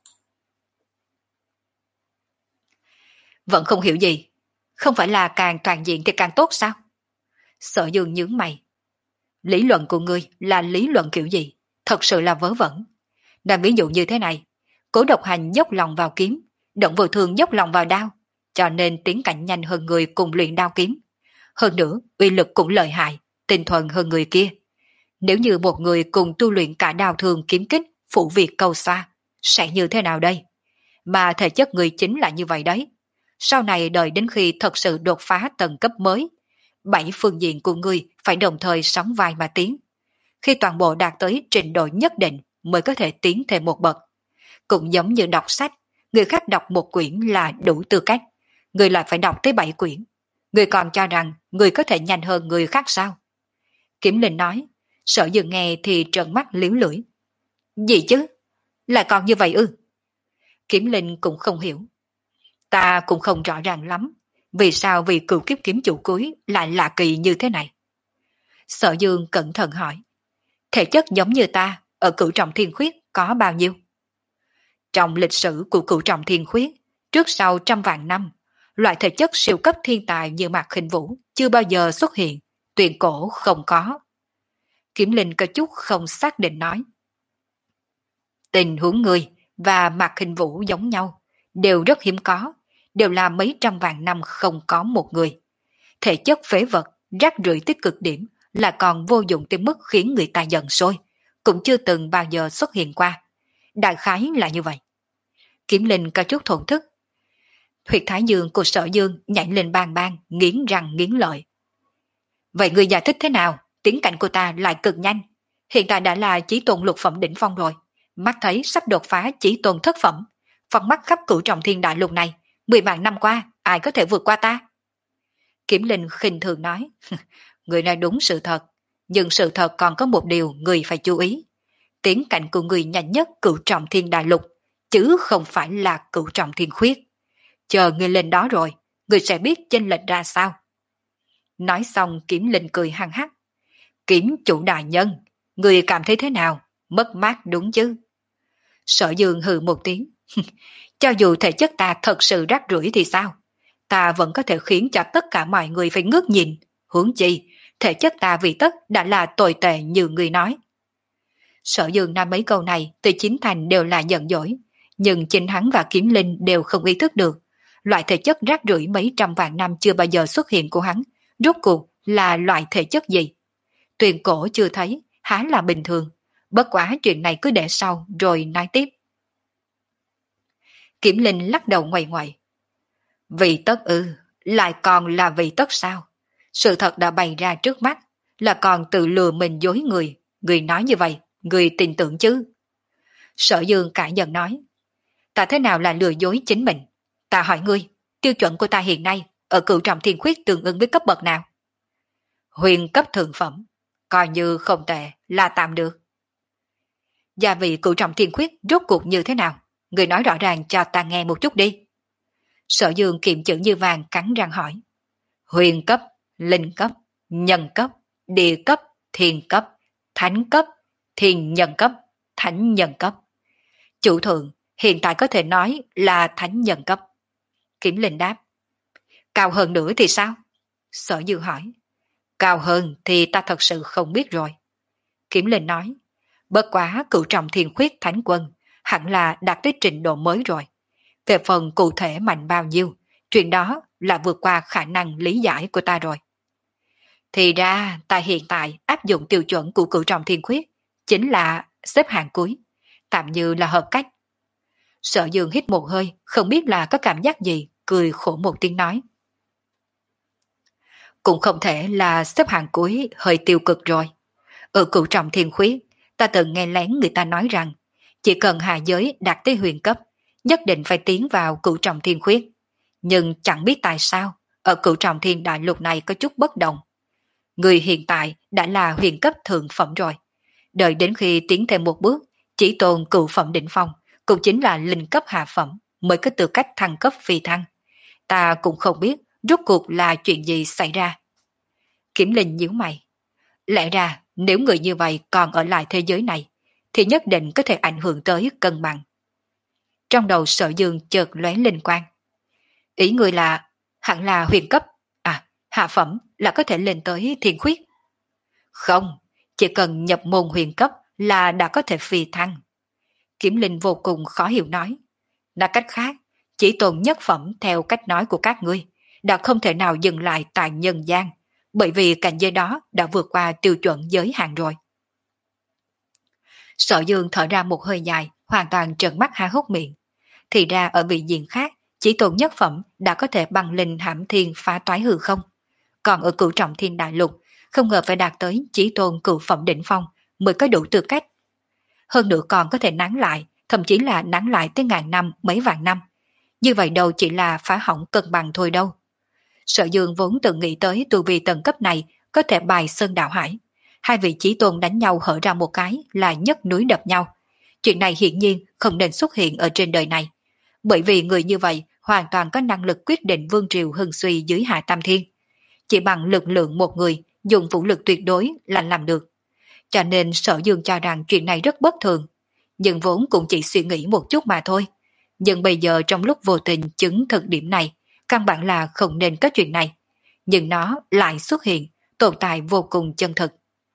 Vẫn không hiểu gì. Không phải là càng toàn diện thì càng tốt sao? Sở Dương nhướng mày. Lý luận của ngươi là lý luận kiểu gì? Thật sự là vớ vẩn. Làm ví dụ như thế này, Cố Độc Hành dốc lòng vào kiếm, Động Vô Thương dốc lòng vào đao, cho nên tiến cảnh nhanh hơn người cùng luyện đao kiếm. Hơn nữa, uy lực cũng lợi hại, tinh thuần hơn người kia. Nếu như một người cùng tu luyện cả đao thương kiếm kích, phụ việc cầu xa, sẽ như thế nào đây? Mà thể chất người chính là như vậy đấy. Sau này đợi đến khi thật sự đột phá tầng cấp mới, bảy phương diện của ngươi phải đồng thời sóng vai mà tiến. Khi toàn bộ đạt tới trình độ nhất định mới có thể tiến thêm một bậc. Cũng giống như đọc sách, người khác đọc một quyển là đủ tư cách, người lại phải đọc tới bảy quyển. Người còn cho rằng người có thể nhanh hơn người khác sao? Kiểm Linh nói, Sở Dương nghe thì trợn mắt liếu lưỡi. Gì chứ? Lại còn như vậy ư? Kiểm Linh cũng không hiểu. Ta cũng không rõ ràng lắm, vì sao vị cựu kiếp kiếm chủ cuối lại lạ kỳ như thế này. Sở Dương cẩn thận hỏi, thể chất giống như ta, ở cửu trọng thiên khuyết có bao nhiêu? Trong lịch sử của cửu trọng thiên khuyết, trước sau trăm vạn năm, loại thể chất siêu cấp thiên tài như Mạc Khinh Vũ chưa bao giờ xuất hiện, tuyển cổ không có. Kiểm Linh có chút không xác định nói. Tình huống người và Mạc Khinh Vũ giống nhau, đều rất hiếm có, đều là mấy trăm vạn năm không có một người. Thể chất phế vật, rác rưởi tới cực điểm, là còn vô dụng tới mức khiến người ta giận sôi, cũng chưa từng bao giờ xuất hiện qua. Đại khái là như vậy. Kiểm Linh có chút thổn thức. Huyệt thái dương của Sở Dương nhảy lên bang bang, nghiến răng nghiến lợi. Vậy người giải thích thế nào? Tiến cảnh của ta lại cực nhanh. Hiện tại đã là chí tôn lục phẩm đỉnh phong rồi. Mắt thấy sắp đột phá chí tôn thất phẩm. Phần mắt khắp cửu trọng thiên đại lục này, mười vạn năm qua, ai có thể vượt qua ta? Kiểm Linh khinh thường nói. Người nói đúng sự thật, nhưng sự thật còn có một điều người phải chú ý. Tiến cảnh của người nhanh nhất cửu trọng thiên đại lục, chứ không phải là cửu trọng thiên khuyết. Chờ người lên đó rồi, người sẽ biết chênh lệch ra sao. Nói xong Kiểm Linh cười hăng hắc. Kiểm chủ đại nhân, người cảm thấy thế nào? Mất mát đúng chứ? Sở Dương hừ một tiếng. Cho dù thể chất ta thật sự rác rưởi thì sao? Ta vẫn có thể khiến cho tất cả mọi người phải ngước nhìn. Huống chi, thể chất ta vì tất đã là tồi tệ như người nói. Sở Dương nói mấy câu này từ chính thành đều là giận dỗi, nhưng chính hắn và Kiếm Linh đều không ý thức được. Loại thể chất rác rưởi mấy trăm vạn năm chưa bao giờ xuất hiện của hắn, rốt cuộc là loại thể chất gì? Tuyền cổ chưa thấy, há là bình thường. Bất quá chuyện này cứ để sau rồi nói tiếp. Kiểm Linh lắc đầu ngoại ngoại. Vì tất ư, lại còn là vì tất sao? Sự thật đã bày ra trước mắt, là còn tự lừa mình dối người. Người nói như vậy, người tin tưởng chứ? Sở Dương cãi giận nói. Ta thế nào là lừa dối chính mình? Ta hỏi ngươi, tiêu chuẩn của ta hiện nay ở cửu trọng thiên khuyết tương ứng với cấp bậc nào? Huyền cấp thượng phẩm, coi như không tệ, là tạm được. Gia vị cửu trọng thiên khuyết rốt cuộc như thế nào? Người nói rõ ràng cho ta nghe một chút đi. Sở Dương kiệm chữ như vàng cắn răng hỏi. Huyền cấp, linh cấp, nhân cấp, địa cấp, thiên cấp, thánh cấp, thiên nhân cấp, thánh nhân cấp. Chủ thượng hiện tại có thể nói là thánh nhân cấp. Kiểm Linh đáp. Cao hơn nữa thì sao? Sở Dương hỏi. Cao hơn thì ta thật sự không biết rồi. Kiểm Linh nói. Bất quá cửu trọng thiên khuyết thánh quân hẳn là đạt tới trình độ mới rồi. Về phần cụ thể mạnh bao nhiêu, chuyện đó là vượt qua khả năng lý giải của ta rồi. Thì ra ta hiện tại áp dụng tiêu chuẩn của cửu trọng thiên khuyết chính là xếp hạng cuối, tạm như là hợp cách. Sở Dương hít một hơi, không biết là có cảm giác gì, cười khổ một tiếng nói. Cũng không thể là xếp hạng cuối hơi tiêu cực rồi. Ở cửu trọng thiên khuyết, ta từng nghe lén người ta nói rằng, chỉ cần hạ giới đạt tới huyền cấp, nhất định phải tiến vào cửu trọng thiên khuyết. Nhưng chẳng biết tại sao, ở cửu trọng thiên đại lục này có chút bất đồng. Người hiện tại đã là huyền cấp thượng phẩm rồi. Đợi đến khi tiến thêm một bước, chỉ tồn cửu phẩm đỉnh phong, cũng chính là linh cấp hạ phẩm, mới có tư cách thăng cấp phi thăng. Ta cũng không biết rốt cuộc là chuyện gì xảy ra. Kiểm Linh nhíu mày. Lẽ ra nếu người như vậy còn ở lại thế giới này, thì nhất định có thể ảnh hưởng tới cân bằng. Trong đầu Sở Dương chợt lóe linh quang. Ý người là hẳn là huyền cấp, à hạ phẩm là có thể lên tới thiên khuyết. Không, chỉ cần nhập môn huyền cấp là đã có thể phi thăng. Kiếm Linh vô cùng khó hiểu nói. Nói cách khác, chỉ tồn nhất phẩm theo cách nói của các ngươi, đã không thể nào dừng lại tại nhân gian, bởi vì cảnh giới đó đã vượt qua tiêu chuẩn giới hạn rồi. Sở Dương thở ra một hơi dài, hoàn toàn trợn mắt há hốc miệng. Thì ra ở vị diện khác, chỉ tồn nhất phẩm đã có thể băng linh hãm thiên phá toái hư không. Còn ở cửu trọng thiên đại lục, không ngờ phải đạt tới chỉ tôn cửu phẩm đỉnh phong mới có đủ tư cách. Hơn nữa còn có thể nán lại, thậm chí là nán lại tới ngàn năm, mấy vạn năm. Như vậy đâu chỉ là phá hỏng cân bằng thôi đâu. Sở Dương vốn tự nghĩ tới tu vi tầng cấp này có thể bài sơn đạo hải. Hai vị chí tôn đánh nhau hở ra một cái là nhấc núi đập nhau. Chuyện này hiển nhiên không nên xuất hiện ở trên đời này. Bởi vì người như vậy hoàn toàn có năng lực quyết định vương triều hưng suy dưới hạ tam thiên. Chỉ bằng lực lượng một người dùng vũ lực tuyệt đối là làm được. Cho nên Sở Dương cho rằng chuyện này rất bất thường. Nhưng vốn cũng chỉ suy nghĩ một chút mà thôi. Nhưng bây giờ trong lúc vô tình chứng thực điểm này, căn bản là không nên có chuyện này. Nhưng nó lại xuất hiện, tồn tại vô cùng chân thực.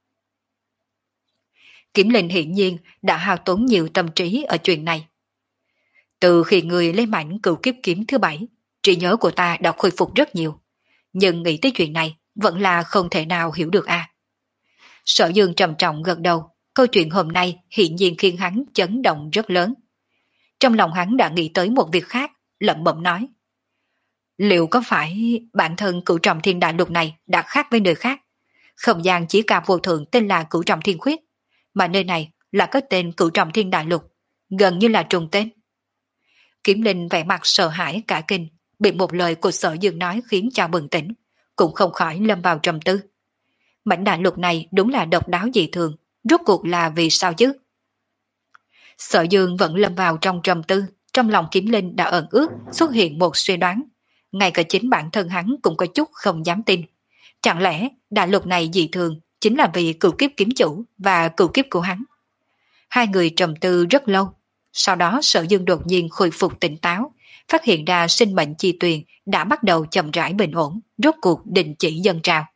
Kiếm Linh hiển nhiên đã hao tốn nhiều tâm trí ở chuyện này. Từ khi người lấy mảnh cửu kiếp kiếm thứ bảy, trí nhớ của ta đã khôi phục rất nhiều. Nhưng nghĩ tới chuyện này vẫn là không thể nào hiểu được a. À. Sở Dương trầm trọng gật đầu, câu chuyện hôm nay hiển nhiên khiến hắn chấn động rất lớn. Trong lòng hắn đã nghĩ tới một việc khác, lẩm bẩm nói. Liệu có phải bản thân cửu trọng thiên đại lục này đã khác với nơi khác? Không gian chỉ cả vô thượng tên là cửu trọng thiên khuyết, mà nơi này là có tên cửu trọng thiên đại lục, gần như là trùng tên. Kiếm Linh vẻ mặt sợ hãi cả kinh, bị một lời của Sở Dương nói khiến cho bừng tỉnh, cũng không khỏi lâm vào trầm tư. Mảnh đại lục này đúng là độc đáo dị thường, rốt cuộc là vì sao chứ? Sở Dương vẫn lâm vào trong trầm tư, trong lòng Kiếm Linh đã ẩn ước xuất hiện một suy đoán. Ngay cả chính bản thân hắn cũng có chút không dám tin. Chẳng lẽ đại lục này dị thường chính là vì cửu kiếp kiếm chủ và cửu kiếp của hắn? Hai người trầm tư rất lâu. Sau đó Sở Dương đột nhiên khôi phục tỉnh táo, phát hiện ra sinh mệnh chi tuyền đã bắt đầu chậm rãi bình ổn, rốt cuộc đình chỉ dâng trào.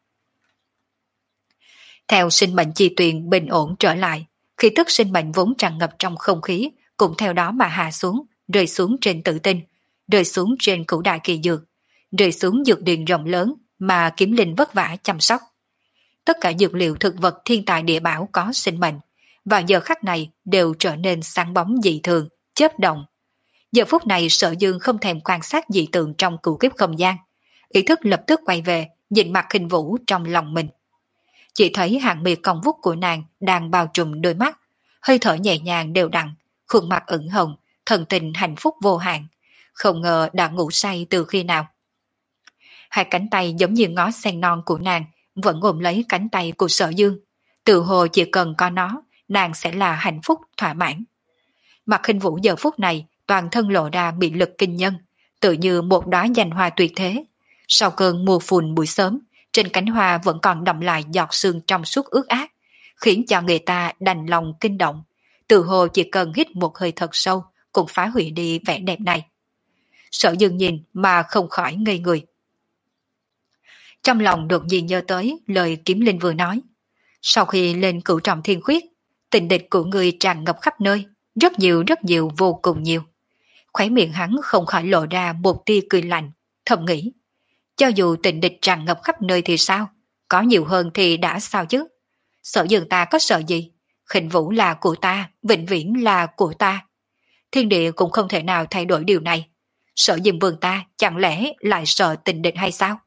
Theo sinh mệnh chi tuyền bình ổn trở lại, khí tức sinh mệnh vốn tràn ngập trong không khí cũng theo đó mà hạ xuống, rơi xuống trên tự tinh, rơi xuống trên cửu đại kỳ dược, rơi xuống dược điền rộng lớn mà Kiếm Linh vất vả chăm sóc. Tất cả dược liệu thực vật thiên tài địa bảo có sinh mệnh, và giờ khắc này đều trở nên sáng bóng dị thường, chớp động. Giờ phút này Sở Dương không thèm quan sát dị tượng trong cửu kiếp không gian, ý thức lập tức quay về, nhìn mặt Khinh Vũ trong lòng mình. Chỉ thấy hàng mi cong vút của nàng đang bao trùm đôi mắt, hơi thở nhẹ nhàng đều đặn, khuôn mặt ửng hồng, thần tình hạnh phúc vô hạn, không ngờ đã ngủ say từ khi nào. Hai cánh tay giống như ngó sen non của nàng vẫn ôm lấy cánh tay của Sở Dương, tự hồ chỉ cần có nó, nàng sẽ là hạnh phúc thỏa mãn. Mặt Khinh Vũ giờ phút này toàn thân lộ ra bị lực kinh nhân, tự như một đóa danh hoa tuyệt thế. Sau cơn mùa phùn buổi sớm, trên cánh hoa vẫn còn đọng lại giọt sương trong suốt ướt át, khiến cho người ta đành lòng kinh động, tự hồ chỉ cần hít một hơi thật sâu cũng phá hủy đi vẻ đẹp này. Sở Dương nhìn mà không khỏi ngây người. Trong lòng đột nhiên nhớ tới lời Kiếm Linh vừa nói. Sau khi lên cửu trọng thiên khuyết, tình địch của người tràn ngập khắp nơi, rất nhiều rất nhiều vô cùng nhiều. Khóe miệng hắn không khỏi lộ ra một tia cười lạnh, thầm nghĩ. Cho dù tình địch tràn ngập khắp nơi thì sao? Có nhiều hơn thì đã sao chứ? Sở Dương ta có sợ gì? Khinh Vũ là của ta, vĩnh viễn là của ta. Thiên địa cũng không thể nào thay đổi điều này. Sở Dương vương ta chẳng lẽ lại sợ tình địch hay sao?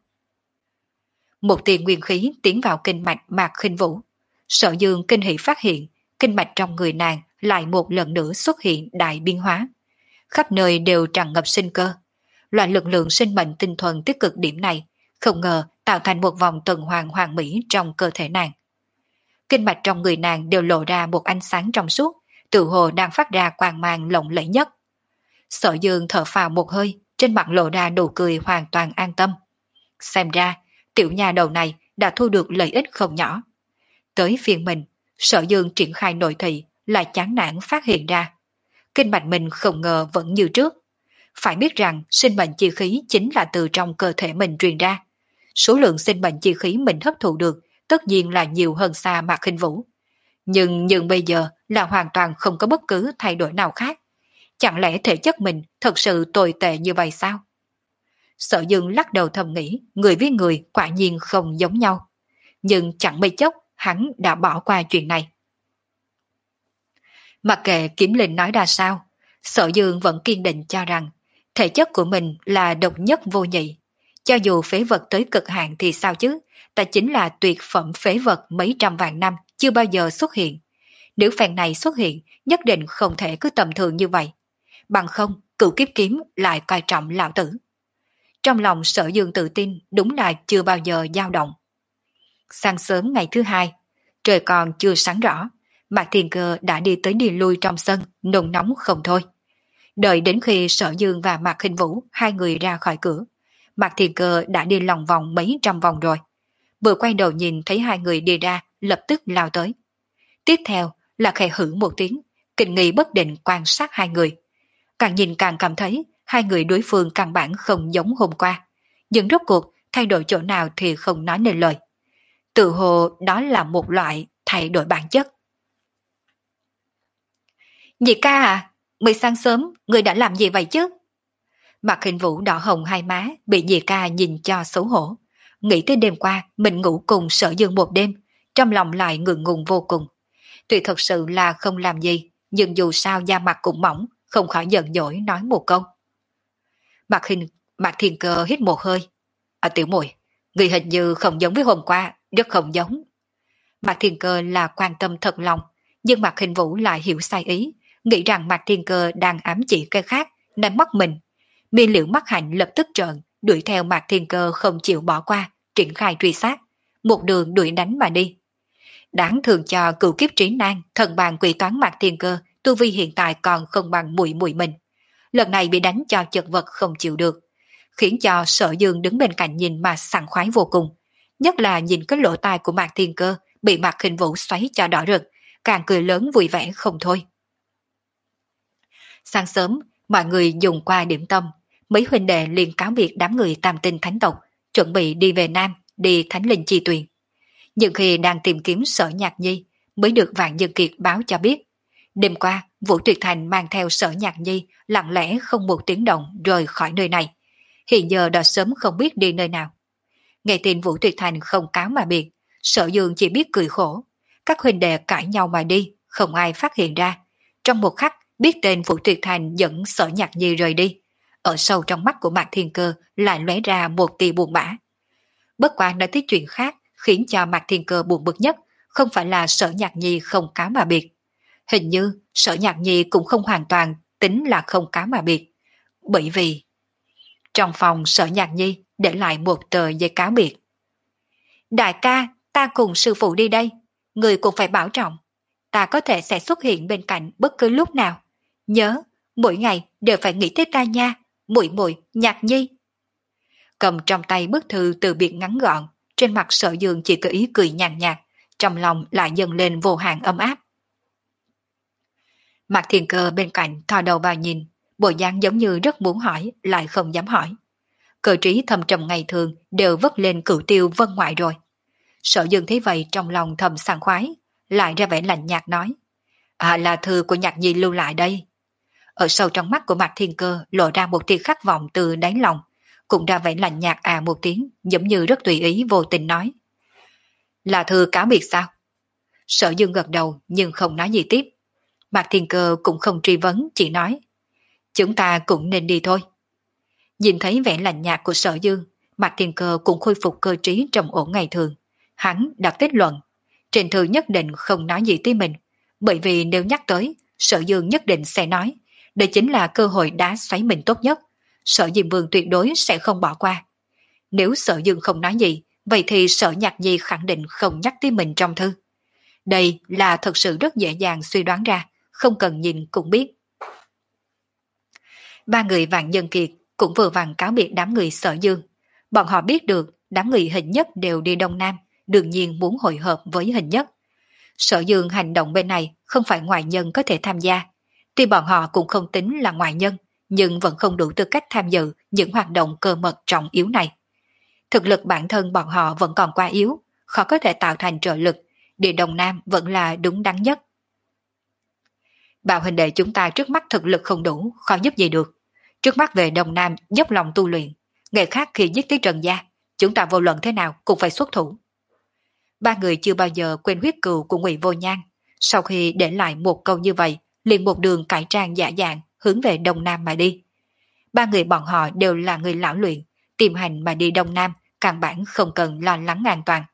Một tiền nguyên khí tiến vào kinh mạch Mạc Khinh Vũ. Sở Dương kinh hỉ phát hiện, kinh mạch trong người nàng lại một lần nữa xuất hiện đại biến hóa. Khắp nơi đều tràn ngập sinh cơ. Loại lực lượng sinh mệnh tinh thuần tích cực điểm này, không ngờ tạo thành một vòng tuần hoàn hoàn mỹ trong cơ thể nàng. Kinh mạch trong người nàng đều lộ ra một ánh sáng trong suốt, tự hồ đang phát ra quang mang lộng lẫy nhất. Sở Dương thở phào một hơi, trên mặt lộ ra nụ cười hoàn toàn an tâm. Xem ra, tiểu nhà đầu này đã thu được lợi ích không nhỏ. Tới phiên mình, Sở Dương triển khai nội thị, lại chán nản phát hiện ra. Kinh mạch mình không ngờ vẫn như trước. Phải biết rằng sinh mệnh chi khí chính là từ trong cơ thể mình truyền ra. Số lượng sinh mệnh chi khí mình hấp thụ được tất nhiên là nhiều hơn xa Mạc Khinh Vũ. Nhưng nhưng bây giờ là hoàn toàn không có bất cứ thay đổi nào khác. Chẳng lẽ thể chất mình thật sự tồi tệ như vậy sao? Sở Dương lắc đầu thầm nghĩ, người với người quả nhiên không giống nhau. Nhưng chẳng mấy chốc, hắn đã bỏ qua chuyện này. Mặc kệ Kiếm Linh nói ra sao, Sở Dương vẫn kiên định cho rằng thể chất của mình là độc nhất vô nhị. Cho dù phế vật tới cực hạn thì sao chứ, ta chính là tuyệt phẩm phế vật mấy trăm vạn năm chưa bao giờ xuất hiện. Nếu phèn này xuất hiện, nhất định không thể cứ tầm thường như vậy. Bằng không, cửu kiếp kiếm lại coi trọng lão tử. Trong lòng Sở Dương tự tin đúng là chưa bao giờ dao động. Sáng sớm ngày thứ hai, trời còn chưa sáng rõ, Mạc Thiên Cơ đã đi tới đi lui trong sân, nôn nóng không thôi. Đợi đến khi Sở Dương và Mạc Khinh Vũ hai người ra khỏi cửa, Mạc Thiên Cơ đã đi lòng vòng mấy trăm vòng rồi. Vừa quay đầu nhìn thấy hai người đi ra, lập tức lao tới. Tiếp theo là khẽ hử một tiếng, kinh nghi bất định quan sát hai người. Càng nhìn càng cảm thấy hai người đối phương căn bản không giống hôm qua. Nhưng rốt cuộc thay đổi chỗ nào thì không nói nên lời. Tự hồ đó là một loại thay đổi bản chất. Nhị ca à, mới sáng sớm, người đã làm gì vậy chứ? Mặt Hình Vũ đỏ hồng hai má, bị nhị ca nhìn cho xấu hổ. Nghĩ tới đêm qua, mình ngủ cùng Sở Dương một đêm, trong lòng lại ngượng ngùng vô cùng. Tuy thật sự là không làm gì, nhưng dù sao da mặt cũng mỏng, không khỏi giận dỗi nói một câu. Mạc Hình, Mạc Thiên Cơ hít một hơi. À tiểu muội, người hình như không giống với hôm qua, rất không giống. Mạc Thiên Cơ là quan tâm thật lòng, nhưng Mạc Hình Vũ lại hiểu sai ý, nghĩ rằng Mạc Thiên Cơ đang ám chỉ cái khác, nên mất mình. Mi liễu mắt hạnh lập tức trợn, đuổi theo Mạc Thiên Cơ không chịu bỏ qua, triển khai truy sát, một đường đuổi đánh mà đi. Đáng thường cho cửu kiếp trí nan, thần bàn quỷ toán Mạc Thiên Cơ, tu vi hiện tại còn không bằng muội muội mình. Lần này bị đánh cho chật vật không chịu được, khiến cho Sở Dương đứng bên cạnh nhìn mà sảng khoái vô cùng. Nhất là nhìn cái lỗ tai của Mạc Thiên Cơ bị Mạc Hình Vũ xoáy cho đỏ rực, càng cười lớn vui vẻ không thôi. Sáng sớm, mọi người dùng qua điểm tâm, mấy huynh đệ liền cáo biệt đám người tam tinh thánh tộc, chuẩn bị đi về Nam, đi Thánh Linh Chi Tuyền. Nhưng khi đang tìm kiếm Sở Nhạc Nhi, mới được Vạn Dân Kiệt báo cho biết. Đêm qua, Vũ Tuyệt Thành mang theo Sở Nhạc Nhi lặng lẽ không một tiếng động rời khỏi nơi này. Hiện giờ đã sớm không biết đi nơi nào. Nghe tin Vũ Tuyệt Thành không cáo mà biệt, Sở Dương chỉ biết cười khổ. Các huynh đệ cãi nhau mà đi, không ai phát hiện ra. Trong một khắc, biết tên Vũ Tuyệt Thành dẫn Sở Nhạc Nhi rời đi. Ở sâu trong mắt của Mạc Thiên Cơ lại lóe ra một tia buồn bã. Bất quá nói tới chuyện khác, khiến cho Mạc Thiên Cơ buồn bực nhất, không phải là Sở Nhạc Nhi không cáo mà biệt. Hình như Sở Nhạc Nhi cũng không hoàn toàn tính là không cáo mà biệt. Bởi vì trong phòng Sở Nhạc Nhi để lại một tờ giấy cáo biệt. Đại ca, ta cùng sư phụ đi đây, người cũng phải bảo trọng. Ta có thể sẽ xuất hiện bên cạnh bất cứ lúc nào. Nhớ, mỗi ngày đều phải nghĩ tới ta nha, muội muội Nhạc Nhi. Cầm trong tay bức thư từ biệt ngắn gọn, trên mặt Sở Dương chỉ có ý cười nhàn nhạt, trong lòng lại dâng lên vô hạn ấm áp. Mạc Thiên Cơ bên cạnh thò đầu vào nhìn, bộ dáng giống như rất muốn hỏi, lại không dám hỏi. Cơ trí thầm trầm ngày thường đều vất lên cửu tiêu vân ngoại rồi. Sở Dương thấy vậy trong lòng thầm sảng khoái, lại ra vẻ lạnh nhạt nói. À, là thư của Nhạc Nhi lưu lại đây. Ở sâu trong mắt của Mạc Thiên Cơ lộ ra một tia khát vọng từ đáy lòng, cũng ra vẻ lạnh nhạt à một tiếng, giống như rất tùy ý vô tình nói. Là thư cáo biệt sao? Sở Dương gật đầu nhưng không nói gì tiếp. Mạc Thiên Cơ cũng không truy vấn, chỉ nói. Chúng ta cũng nên đi thôi. Nhìn thấy vẻ lạnh nhạt của Sở Dương, Mạc Thiên Cơ cũng khôi phục cơ trí trầm ổn ngày thường. Hắn đã kết luận, trên thư nhất định không nói gì tới mình, bởi vì nếu nhắc tới, Sở Dương nhất định sẽ nói, đây chính là cơ hội đá xoáy mình tốt nhất, Sở Diêm Vương tuyệt đối sẽ không bỏ qua. Nếu Sở Dương không nói gì, vậy thì Sở Nhạc Nhi khẳng định không nhắc tới mình trong thư. Đây là thật sự rất dễ dàng suy đoán ra, không cần nhìn cũng biết. Ba người Vạn Dân Kiệt cũng vừa vặn cáo biệt đám người Sở Dương. Bọn họ biết được đám người Hình Nhất đều đi Đông Nam, đương nhiên muốn hội hợp với Hình Nhất. Sở Dương hành động bên này không phải ngoại nhân có thể tham gia. Tuy bọn họ cũng không tính là ngoại nhân, nhưng vẫn không đủ tư cách tham dự những hoạt động cơ mật trọng yếu này. Thực lực bản thân bọn họ vẫn còn quá yếu, khó có thể tạo thành trợ lực, địa Đông Nam vẫn là đúng đắn nhất. Bạo huynh đệ chúng ta trước mắt thực lực không đủ, khó giúp gì được. Trước mắt về Đông Nam dốc lòng tu luyện, ngày khác khi giết tới Trần Gia, chúng ta vô luận thế nào cũng phải xuất thủ. Ba người chưa bao giờ quên huyết cừu của Ngụy Vô Nhan, sau khi để lại một câu như vậy, liền một đường cải trang giả dạng hướng về Đông Nam mà đi. Ba người bọn họ đều là người lão luyện, tìm hành mà đi Đông Nam, căn bản không cần lo lắng an toàn.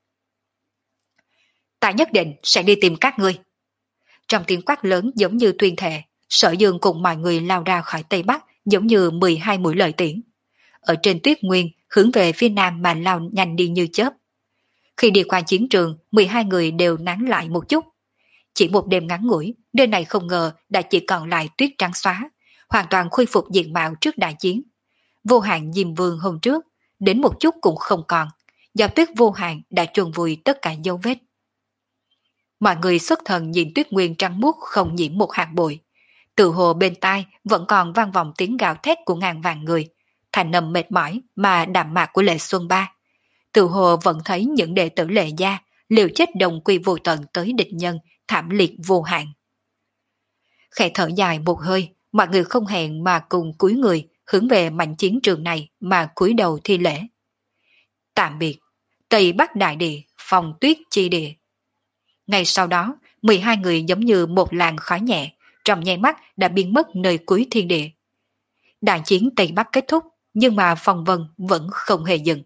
Ta nhất định sẽ đi tìm các ngươi. Trong tiếng quát lớn giống như tuyên thệ, Sở Dương cùng mọi người lao ra khỏi Tây Bắc giống như mười hai mũi lợi tiễn. Ở trên tuyết nguyên hướng về phía nam mà lao nhanh đi như chớp. Khi đi qua chiến trường, mười hai người đều nán lại một chút. Chỉ một đêm ngắn ngủi, nơi này không ngờ đã chỉ còn lại tuyết trắng xóa, hoàn toàn khôi phục diện mạo trước đại chiến. Vô hạn Diêm Vương hôm trước, đến một chút cũng không còn, do tuyết vô hạn đã chôn vùi tất cả dấu vết. Mọi người xuất thần nhìn tuyết nguyên trắng muốt không nhiễm một hạt bụi. Từ hồ bên tai vẫn còn vang vọng tiếng gào thét của ngàn vạn người, thành âm mệt mỏi mà đạm mạc của Lệ Xuân Ba. Từ hồ vẫn thấy những đệ tử Lệ gia liều chết đồng quy vô tận tới địch nhân, thảm liệt vô hạn. Khẽ thở dài một hơi, mọi người không hẹn mà cùng cúi người hướng về mảnh chiến trường này mà cúi đầu thi lễ. Tạm biệt, Tây Bắc Đại Địa, Phong Tuyết Chi Địa. Ngay sau đó, mười hai người giống như một làn khói nhẹ, trong nháy mắt đã biến mất nơi cuối thiên địa. Đại chiến Tây Bắc kết thúc, nhưng mà phong vân vẫn không hề dừng.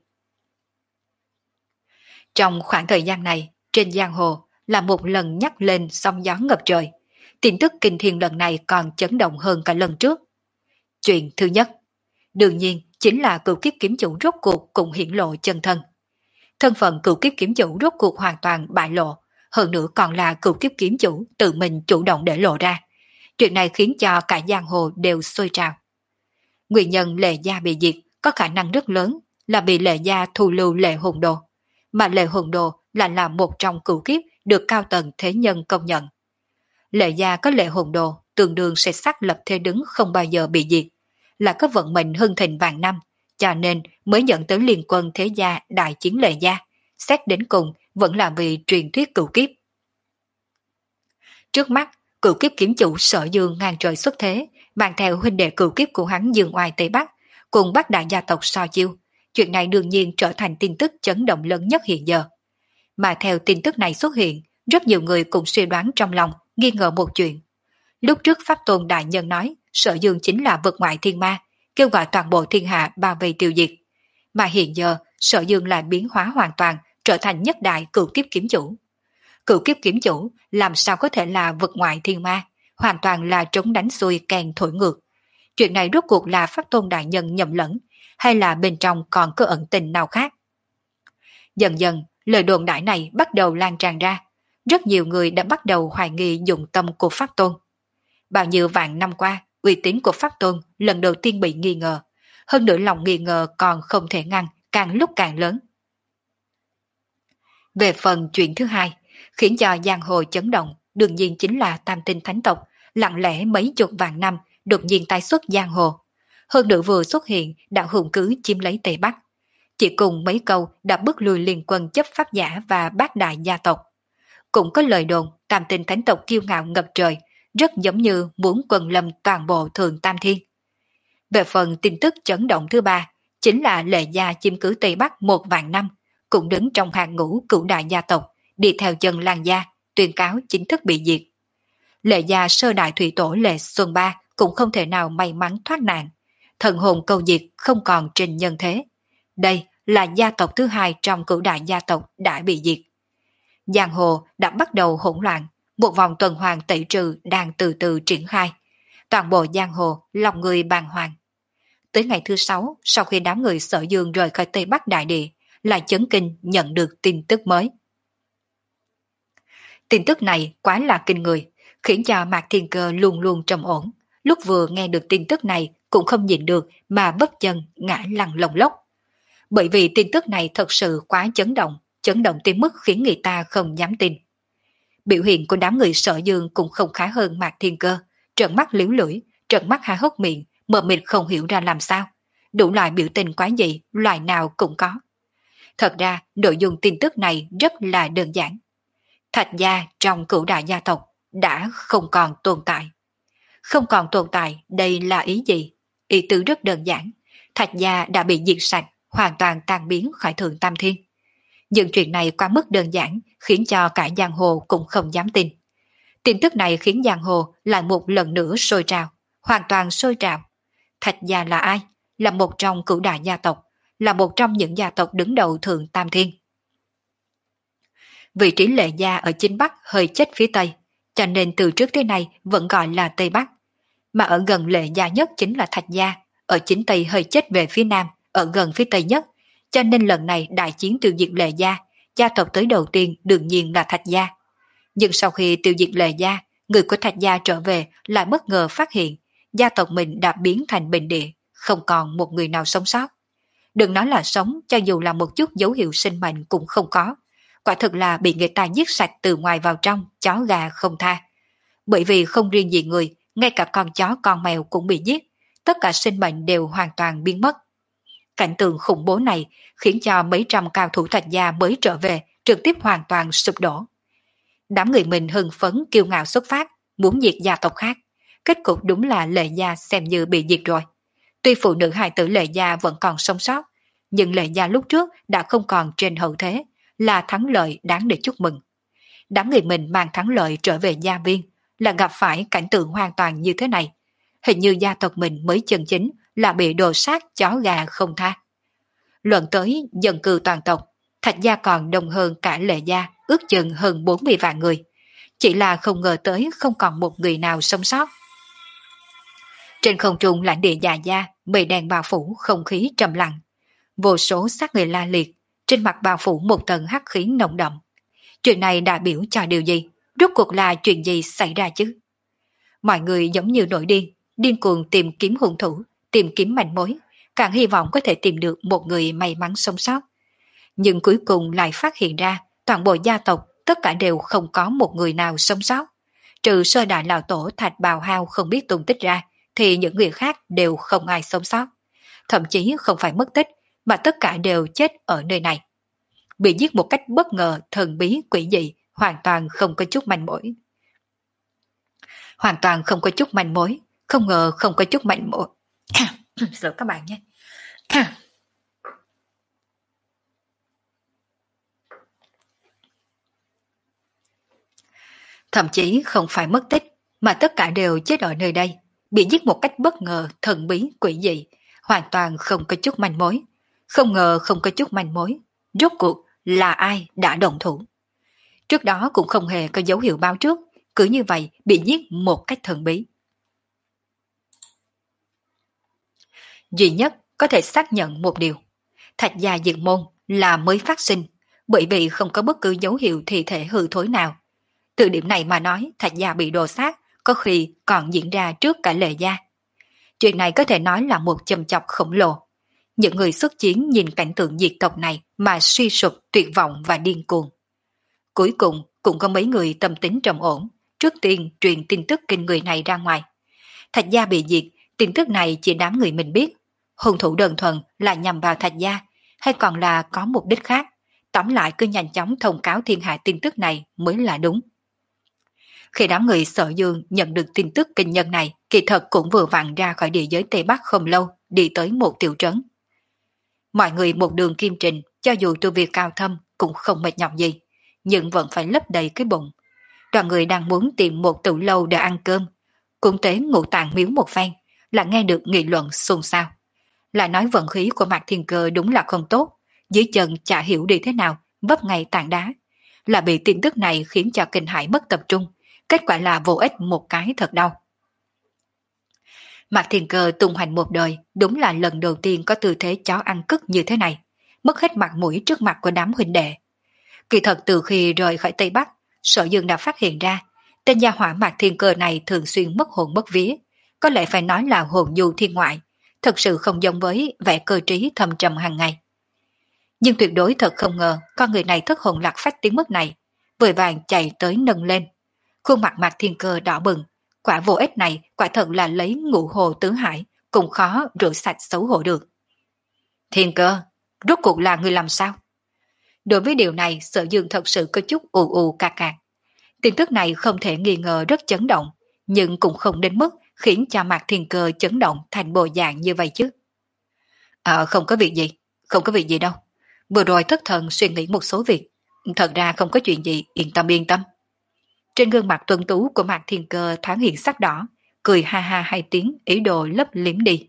Trong khoảng thời gian này, trên giang hồ là một lần nhắc lên sóng gió ngập trời. Tin tức kinh thiên lần này còn chấn động hơn cả lần trước. Chuyện thứ nhất, đương nhiên chính là cửu kiếp kiếm chủ rốt cuộc cũng hiển lộ chân thân. Thân phận cửu kiếp kiếm chủ rốt cuộc hoàn toàn bại lộ, hơn nữa còn là cửu kiếp kiếm chủ tự mình chủ động để lộ ra. Chuyện này khiến cho cả giang hồ đều sôi trào. Nguyên nhân Lệ gia bị diệt có khả năng rất lớn là bị Lệ gia thu lưu Lệ Hồn Đồ, mà Lệ Hồn Đồ là là một trong cửu kiếp được cao tầng thế nhân công nhận. Lệ gia có Lệ Hồn Đồ tương đương sẽ xác lập thế đứng không bao giờ bị diệt, là có vận mệnh hưng thịnh vạn năm, cho nên mới dẫn tới liên quân thế gia đại chiến Lệ gia, xét đến cùng vẫn là vì truyền thuyết cửu kiếp. Trước mắt, cửu kiếp kiếm chủ Sở Dương ngang trời xuất thế, mang theo huynh đệ cửu kiếp của hắn Dương Oai Tây Bắc, cùng bắt đại gia tộc so chiêu. Chuyện này đương nhiên trở thành tin tức chấn động lớn nhất hiện giờ. Mà theo tin tức này xuất hiện, rất nhiều người cũng suy đoán trong lòng, nghi ngờ một chuyện. Lúc trước Pháp Tôn Đại Nhân nói, Sở Dương chính là vực ngoại thiên ma, kêu gọi toàn bộ thiên hạ bao vây tiêu diệt. Mà hiện giờ, Sở Dương lại biến hóa hoàn toàn, trở thành nhất đại cửu kiếp kiếm chủ. Cửu kiếp kiếm chủ làm sao có thể là vực ngoại thiên ma, hoàn toàn là trống đánh xuôi kèn thổi ngược. Chuyện này rốt cuộc là Pháp Tôn Đại Nhân nhầm lẫn, hay là bên trong còn có ẩn tình nào khác? Dần dần, lời đồn đại này bắt đầu lan tràn ra. Rất nhiều người đã bắt đầu hoài nghi dụng tâm của Pháp Tôn. Bao nhiêu vạn năm qua, uy tín của Pháp Tôn lần đầu tiên bị nghi ngờ. Hơn nữa lòng nghi ngờ còn không thể ngăn, càng lúc càng lớn. Về phần chuyện thứ hai, khiến cho giang hồ chấn động, đương nhiên chính là Tam Tinh Thánh Tộc, lặng lẽ mấy chục vạn năm, đột nhiên tái xuất giang hồ. Hơn nữa vừa xuất hiện đã hùng cứ chiếm lấy Tây Bắc. Chỉ cùng mấy câu đã bức lùi liên quân chấp pháp giả và bát đại gia tộc. Cũng có lời đồn Tam Tinh Thánh Tộc kiêu ngạo ngập trời, rất giống như muốn quần lâm toàn bộ Thường Tam Thiên. Về phần tin tức chấn động thứ ba, chính là Lệ gia chiếm cứ Tây Bắc một vạn năm, cũng đứng trong hàng ngũ cửu đại gia tộc, đi theo chân Lan gia, tuyên cáo chính thức bị diệt. Lệ gia sơ đại thủy tổ Lệ Xuân Ba cũng không thể nào may mắn thoát nạn, thần hồn câu diệt không còn trên nhân thế. Đây là gia tộc thứ hai trong cửu đại gia tộc đã bị diệt. Giang hồ đã bắt đầu hỗn loạn, một vòng tuần hoàn tẩy trừ đang từ từ triển khai. Toàn bộ giang hồ lòng người bàng hoàng. Tới ngày thứ sáu, sau khi đám người Sở Dương rời khỏi Tây Bắc Đại Địa, lại chấn kinh nhận được tin tức mới. Tin tức này quá là kinh người, khiến cho Mạc Thiên Cơ luôn luôn trầm ổn. Lúc vừa nghe được tin tức này cũng không nhịn được mà bấp chân ngã lăn lồng lốc. Bởi vì tin tức này thật sự quá chấn động, chấn động tới mức khiến người ta không dám tin. Biểu hiện của đám người Sở Dương cũng không khá hơn Mạc Thiên Cơ, trợn mắt liếu lưỡi, trợn mắt há hốc miệng, mờ mịt không hiểu ra làm sao. Đủ loại biểu tình quái dị, loại nào cũng có. Thật ra, nội dung tin tức này rất là đơn giản. Thạch gia trong cửu đại gia tộc đã không còn tồn tại. Không còn tồn tại đây là ý gì? Ý tứ rất đơn giản. Thạch gia đã bị diệt sạch, hoàn toàn tan biến khỏi thượng tam thiên. Nhưng chuyện này quá mức đơn giản, khiến cho cả giang hồ cũng không dám tin. Tin tức này khiến giang hồ lại một lần nữa sôi trào, hoàn toàn sôi trào. Thạch gia là ai? Là một trong cửu đại gia tộc, là một trong những gia tộc đứng đầu thượng tam thiên. Vị trí Lệ gia ở chính Bắc hơi chết phía Tây, cho nên từ trước tới nay vẫn gọi là Tây Bắc. Mà ở gần Lệ gia nhất chính là Thạch gia, ở chính Tây hơi chết về phía Nam, ở gần phía Tây nhất, cho nên lần này đại chiến tiêu diệt Lệ gia, gia tộc tới đầu tiên đương nhiên là Thạch gia. Nhưng sau khi tiêu diệt Lệ gia, người của Thạch gia trở về lại bất ngờ phát hiện gia tộc mình đã biến thành bình địa, không còn một người nào sống sót. Đừng nói là sống, cho dù là một chút dấu hiệu sinh mệnh cũng không có. Quả thực là bị người ta giết sạch từ ngoài vào trong, chó gà không tha. Bởi vì không riêng gì người, ngay cả con chó con mèo cũng bị giết, tất cả sinh mệnh đều hoàn toàn biến mất. Cảnh tượng khủng bố này khiến cho mấy trăm cao thủ Thạch gia mới trở về trực tiếp hoàn toàn sụp đổ. Đám người mình hưng phấn kiêu ngạo xuất phát, muốn diệt gia tộc khác. Kết cục đúng là Lệ gia xem như bị diệt rồi. Tuy phụ nữ hài tử Lệ gia vẫn còn sống sót, nhưng Lệ gia lúc trước đã không còn trên hậu thế, là thắng lợi đáng để chúc mừng. Đám người mình mang thắng lợi trở về gia viên, là gặp phải cảnh tượng hoàn toàn như thế này. Hình như gia tộc mình mới chân chính là bị đồ sát chó gà không tha. Luận tới dân cư toàn tộc, Thạch gia còn đông hơn cả Lệ gia, ước chừng hơn bốn mươi vạn người. Chỉ là không ngờ tới không còn một người nào sống sót. Trên không trung lãnh địa già gia, mây đen bao phủ không khí trầm lặng. Vô số xác người la liệt, trên mặt bao phủ một tầng hắc khí nồng đậm. Chuyện này đại biểu cho điều gì? Rốt cuộc là chuyện gì xảy ra chứ? Mọi người giống như nổi điên, điên cuồng tìm kiếm hung thủ, tìm kiếm manh mối, càng hy vọng có thể tìm được một người may mắn sống sót. Nhưng cuối cùng lại phát hiện ra toàn bộ gia tộc tất cả đều không có một người nào sống sót. Trừ sơ đại lão tổ Thạch Bào Hao không biết tung tích ra, thì những người khác đều không ai sống sót. Thậm chí không phải mất tích, mà tất cả đều chết ở nơi này. Bị giết một cách bất ngờ, thần bí, quỷ dị, hoàn toàn không có chút manh mối. Hoàn toàn không có chút manh mối, không ngờ không có chút manh mối. Sợ các bạn nhé. Thậm chí không phải mất tích, mà tất cả đều chết ở nơi đây, bị giết một cách bất ngờ, thần bí, quỷ dị, hoàn toàn không có chút manh mối. Không ngờ không có chút manh mối, rốt cuộc là ai đã động thủ. Trước đó cũng không hề có dấu hiệu báo trước, cứ như vậy bị giết một cách thần bí. Duy nhất có thể xác nhận một điều, Thạch gia diệt môn là mới phát sinh, bởi vì không có bất cứ dấu hiệu thi thể hư thối nào. Từ điểm này mà nói, Thạch gia bị đồ sát có khi còn diễn ra trước cả Lệ gia. Chuyện này có thể nói là một châm chọc khổng lồ. Những người xuất chiến nhìn cảnh tượng diệt tộc này mà suy sụp, tuyệt vọng và điên cuồng. Cuối cùng cũng có mấy người tâm tính trầm ổn, trước tiên truyền tin tức kinh người này ra ngoài. Thạch gia bị diệt, tin tức này chỉ đám người mình biết. Hung thủ đơn thuần là nhằm vào Thạch gia, hay còn là có mục đích khác. Tóm lại cứ nhanh chóng thông cáo thiên hạ tin tức này mới là đúng. Khi đám người Sở Dương nhận được tin tức kinh nhân này, kỳ thật cũng vừa vặn ra khỏi địa giới Tây Bắc không lâu, đi tới một tiểu trấn. Mọi người một đường kim trình, cho dù tu vi cao thâm cũng không mệt nhọc gì, nhưng vẫn phải lấp đầy cái bụng. Đoàn người đang muốn tìm một tủ lâu để ăn cơm, cũng tế ngũ tạng miếu một phen, là nghe được nghị luận xôn xao. Lại nói vận khí của Mạc Thiên Cơ đúng là không tốt, dưới chân chả hiểu đi thế nào, vấp ngay tảng đá. Là bị tin tức này khiến cho kinh hãi mất tập trung, kết quả là vô ích một cái thật đau. Mạc Thiên Cơ tung hoành một đời, đúng là lần đầu tiên có tư thế chó ăn cứt như thế này, mất hết mặt mũi trước mặt của đám huynh đệ. Kỳ thật từ khi rời khỏi Tây Bắc, Sở Dương đã phát hiện ra, tên gia hỏa Mạc Thiên Cơ này thường xuyên mất hồn mất vía, có lẽ phải nói là hồn du thiên ngoại, thật sự không giống với vẻ cơ trí thâm trầm hàng ngày. Nhưng tuyệt đối thật không ngờ con người này thất hồn lạc phách tiếng mất này, vội vàng chạy tới nâng lên. Khuôn mặt Mạc Thiên Cơ đỏ bừng, quả vô ích này quả thật là lấy ngũ hồ tứ hải, cũng khó rửa sạch xấu hổ được. Thiên Cơ, rốt cuộc là người làm sao? Đối với điều này, Sở Dương thật sự có chút ù ù cà cạc, Tin tức này không thể nghi ngờ rất chấn động, nhưng cũng không đến mức khiến cho Mạc Thiên Cơ chấn động thành bộ dạng như vậy chứ. À, không có việc gì, không có việc gì đâu. Vừa rồi thất thần suy nghĩ một số việc. Thật ra không có chuyện gì, yên tâm yên tâm. Trên gương mặt tuấn tú của Mạc Thiên Cơ thoáng hiện sắc đỏ, cười ha ha hai tiếng, ý đồ lấp liếm đi.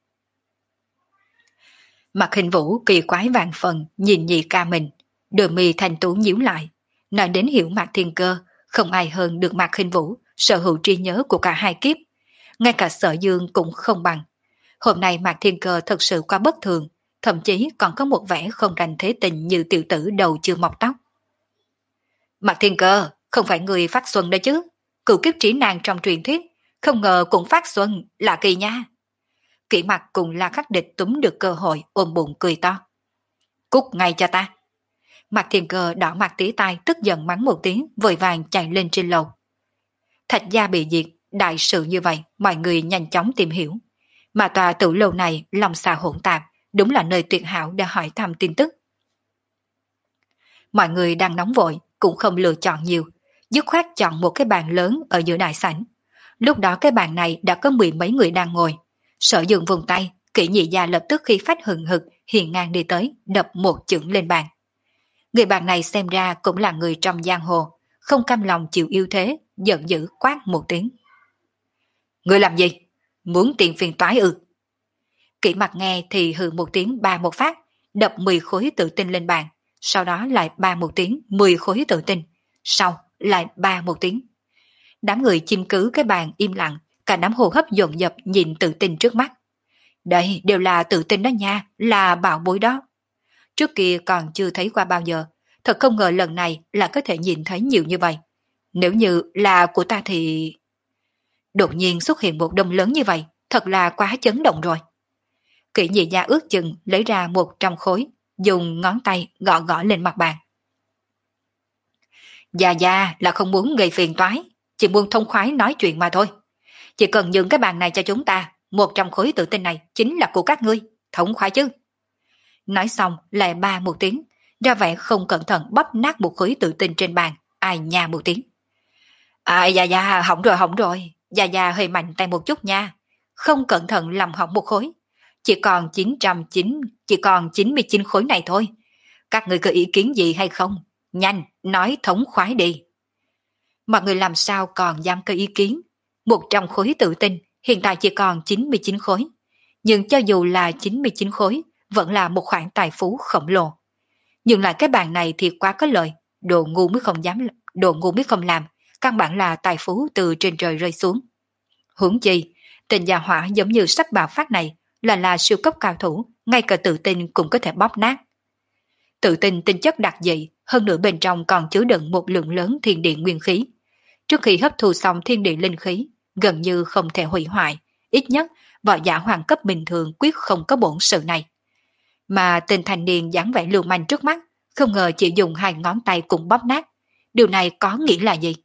Mạc Hình Vũ kỳ quái vàng phần nhìn nhị ca mình, đôi mi thành tú nhíu lại, nói đến hiểu Mạc Thiên Cơ, không ai hơn được Mạc Hình Vũ sở hữu trí nhớ của cả hai kiếp, ngay cả Sở Dương cũng không bằng. Hôm nay Mạc Thiên Cơ thật sự quá bất thường, thậm chí còn có một vẻ không rành thế tình như tiểu tử đầu chưa mọc tóc. Mạc Thiên Cơ, không phải người phát xuân đấy chứ, cựu kiếp trí nàng trong truyền thuyết, không ngờ cũng phát xuân, lạ kỳ nha. Kỷ Mặc cùng La Khắc Địch túm được cơ hội ôm bụng cười to. Cút ngay cho ta. Mạc Thiên Cơ đỏ mặt tía tai tức giận mắng một tiếng, vội vàng chạy lên trên lầu. Thạch gia bị diệt, đại sự như vậy, mọi người nhanh chóng tìm hiểu. Mà tòa tử lầu này lòng xà hỗn tạp, đúng là nơi tuyệt hảo để hỏi thăm tin tức. Mọi người đang nóng vội, cũng không lựa chọn nhiều, dứt khoát chọn một cái bàn lớn ở giữa đại sảnh. Lúc đó cái bàn này đã có mười mấy người đang ngồi. Sở Dương vùng tay, Kỷ Nhị Gia lập tức khí phách hừng hực hiền ngang đi tới, đập một chưởng lên bàn. Người bạn này xem ra cũng là người trong giang hồ, không cam lòng chịu yêu thế, giận dữ quát một tiếng. Người làm gì? Muốn tiền phiền toái ư? Kỷ Mặc nghe thì hừ một tiếng ba một phát, đập mười khối tự tinh lên bàn, sau đó lại ba một tiếng mười khối tự tinh, sau lại ba một tiếng. Đám người chim cứ cái bàn im lặng, cả đám hô hấp dồn dập nhìn tự tinh trước mắt. Đây đều là tự tinh đó nha, là bảo bối đó. Trước kia còn chưa thấy qua bao giờ, thật không ngờ lần này là có thể nhìn thấy nhiều như vậy. Nếu như là của ta thì... Đột nhiên xuất hiện một đông lớn như vậy, thật là quá chấn động rồi. Kỷ Nhị Gia ước chừng lấy ra một trăm khối, dùng ngón tay gõ gõ lên mặt bàn. Già già là không muốn gây phiền toái, chỉ muốn thông khoái nói chuyện mà thôi. Chỉ cần nhường cái bàn này cho chúng ta, một trăm khối tự tin này chính là của các ngươi, thống khoái chứ. Nói xong lại ba một tiếng, ra vẻ không cẩn thận bóp nát một khối tự tin trên bàn, ai nha một tiếng. À già già, hỏng rồi hỏng rồi, già già hơi mạnh tay một chút nha, không cẩn thận làm hỏng một khối. Chỉ còn chín trăm chín, chỉ còn chín mươi chín khối này thôi. Các người có ý kiến gì hay không? Nhanh, nói thống khoái đi. Mọi người làm sao còn dám có ý kiến? Một trăm khối tự tin, hiện tại chỉ còn chín mươi chín khối. Nhưng cho dù là chín mươi chín khối, vẫn là một khoản tài phú khổng lồ. Nhưng lại cái bàn này thì quá có lợi, đồ ngu mới không dám, đồ ngu mới không làm, căn bản là tài phú từ trên trời rơi xuống. Huống chi, tình gia hỏa giống như sách bạo phát này, là là siêu cấp cao thủ, ngay cả tự tin cũng có thể bóp nát. Tự tin tinh chất đặc dị, hơn nữa bên trong còn chứa đựng một lượng lớn thiên địa nguyên khí. Trước khi hấp thu xong thiên địa linh khí, gần như không thể hủy hoại, ít nhất võ giả hoàng cấp bình thường quyết không có bổn sự này. Mà tên thanh niên dáng vẻ lưu manh trước mắt, không ngờ chỉ dùng hai ngón tay cùng bóp nát. Điều này có nghĩa là gì?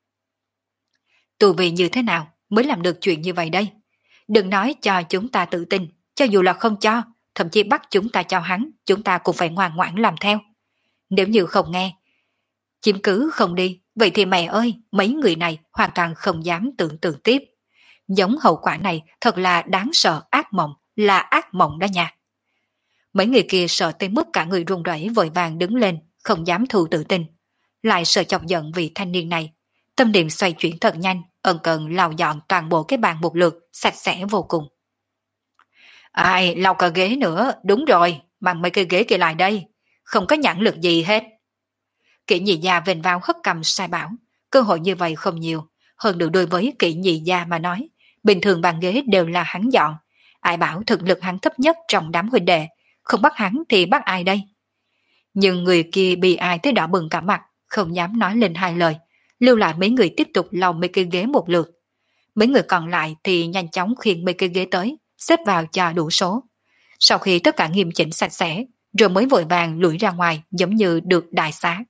Tu vi như thế nào mới làm được chuyện như vậy đây? Đừng nói cho chúng ta tự tin, cho dù là không cho, thậm chí bắt chúng ta cho hắn, chúng ta cũng phải ngoan ngoãn làm theo. Nếu như không nghe, chiếm cứ không đi, vậy thì mẹ ơi, mấy người này hoàn toàn không dám tưởng tượng tiếp. Giống hậu quả này thật là đáng sợ, ác mộng, là ác mộng đó nha. Mấy người kia sợ tới mức cả người run rẩy vội vàng đứng lên, không dám thù tự tin. Lại sợ chọc giận vị thanh niên này. Tâm niệm xoay chuyển thật nhanh, ân cần lau dọn toàn bộ cái bàn một lượt, sạch sẽ vô cùng. Ai, lau cả ghế nữa, đúng rồi, mang mấy cái ghế kia lại đây, không có nhãn lực gì hết. Kỷ Nhị Gia vênh vào hất cầm sai bảo, cơ hội như vậy không nhiều, hơn nữa đối với Kỷ Nhị Gia mà nói, bình thường bàn ghế đều là hắn dọn, ai bảo thực lực hắn thấp nhất trong đám huynh đệ, không bắt hắn thì bắt ai đây? Nhưng người kia bị ai tới đỏ bừng cả mặt, không dám nói lên hai lời, lưu lại mấy người tiếp tục lau mấy cái ghế một lượt. Mấy người còn lại thì nhanh chóng khiêng mấy cái ghế tới, xếp vào cho đủ số. Sau khi tất cả nghiêm chỉnh sạch sẽ, rồi mới vội vàng lủi ra ngoài giống như được đại xá.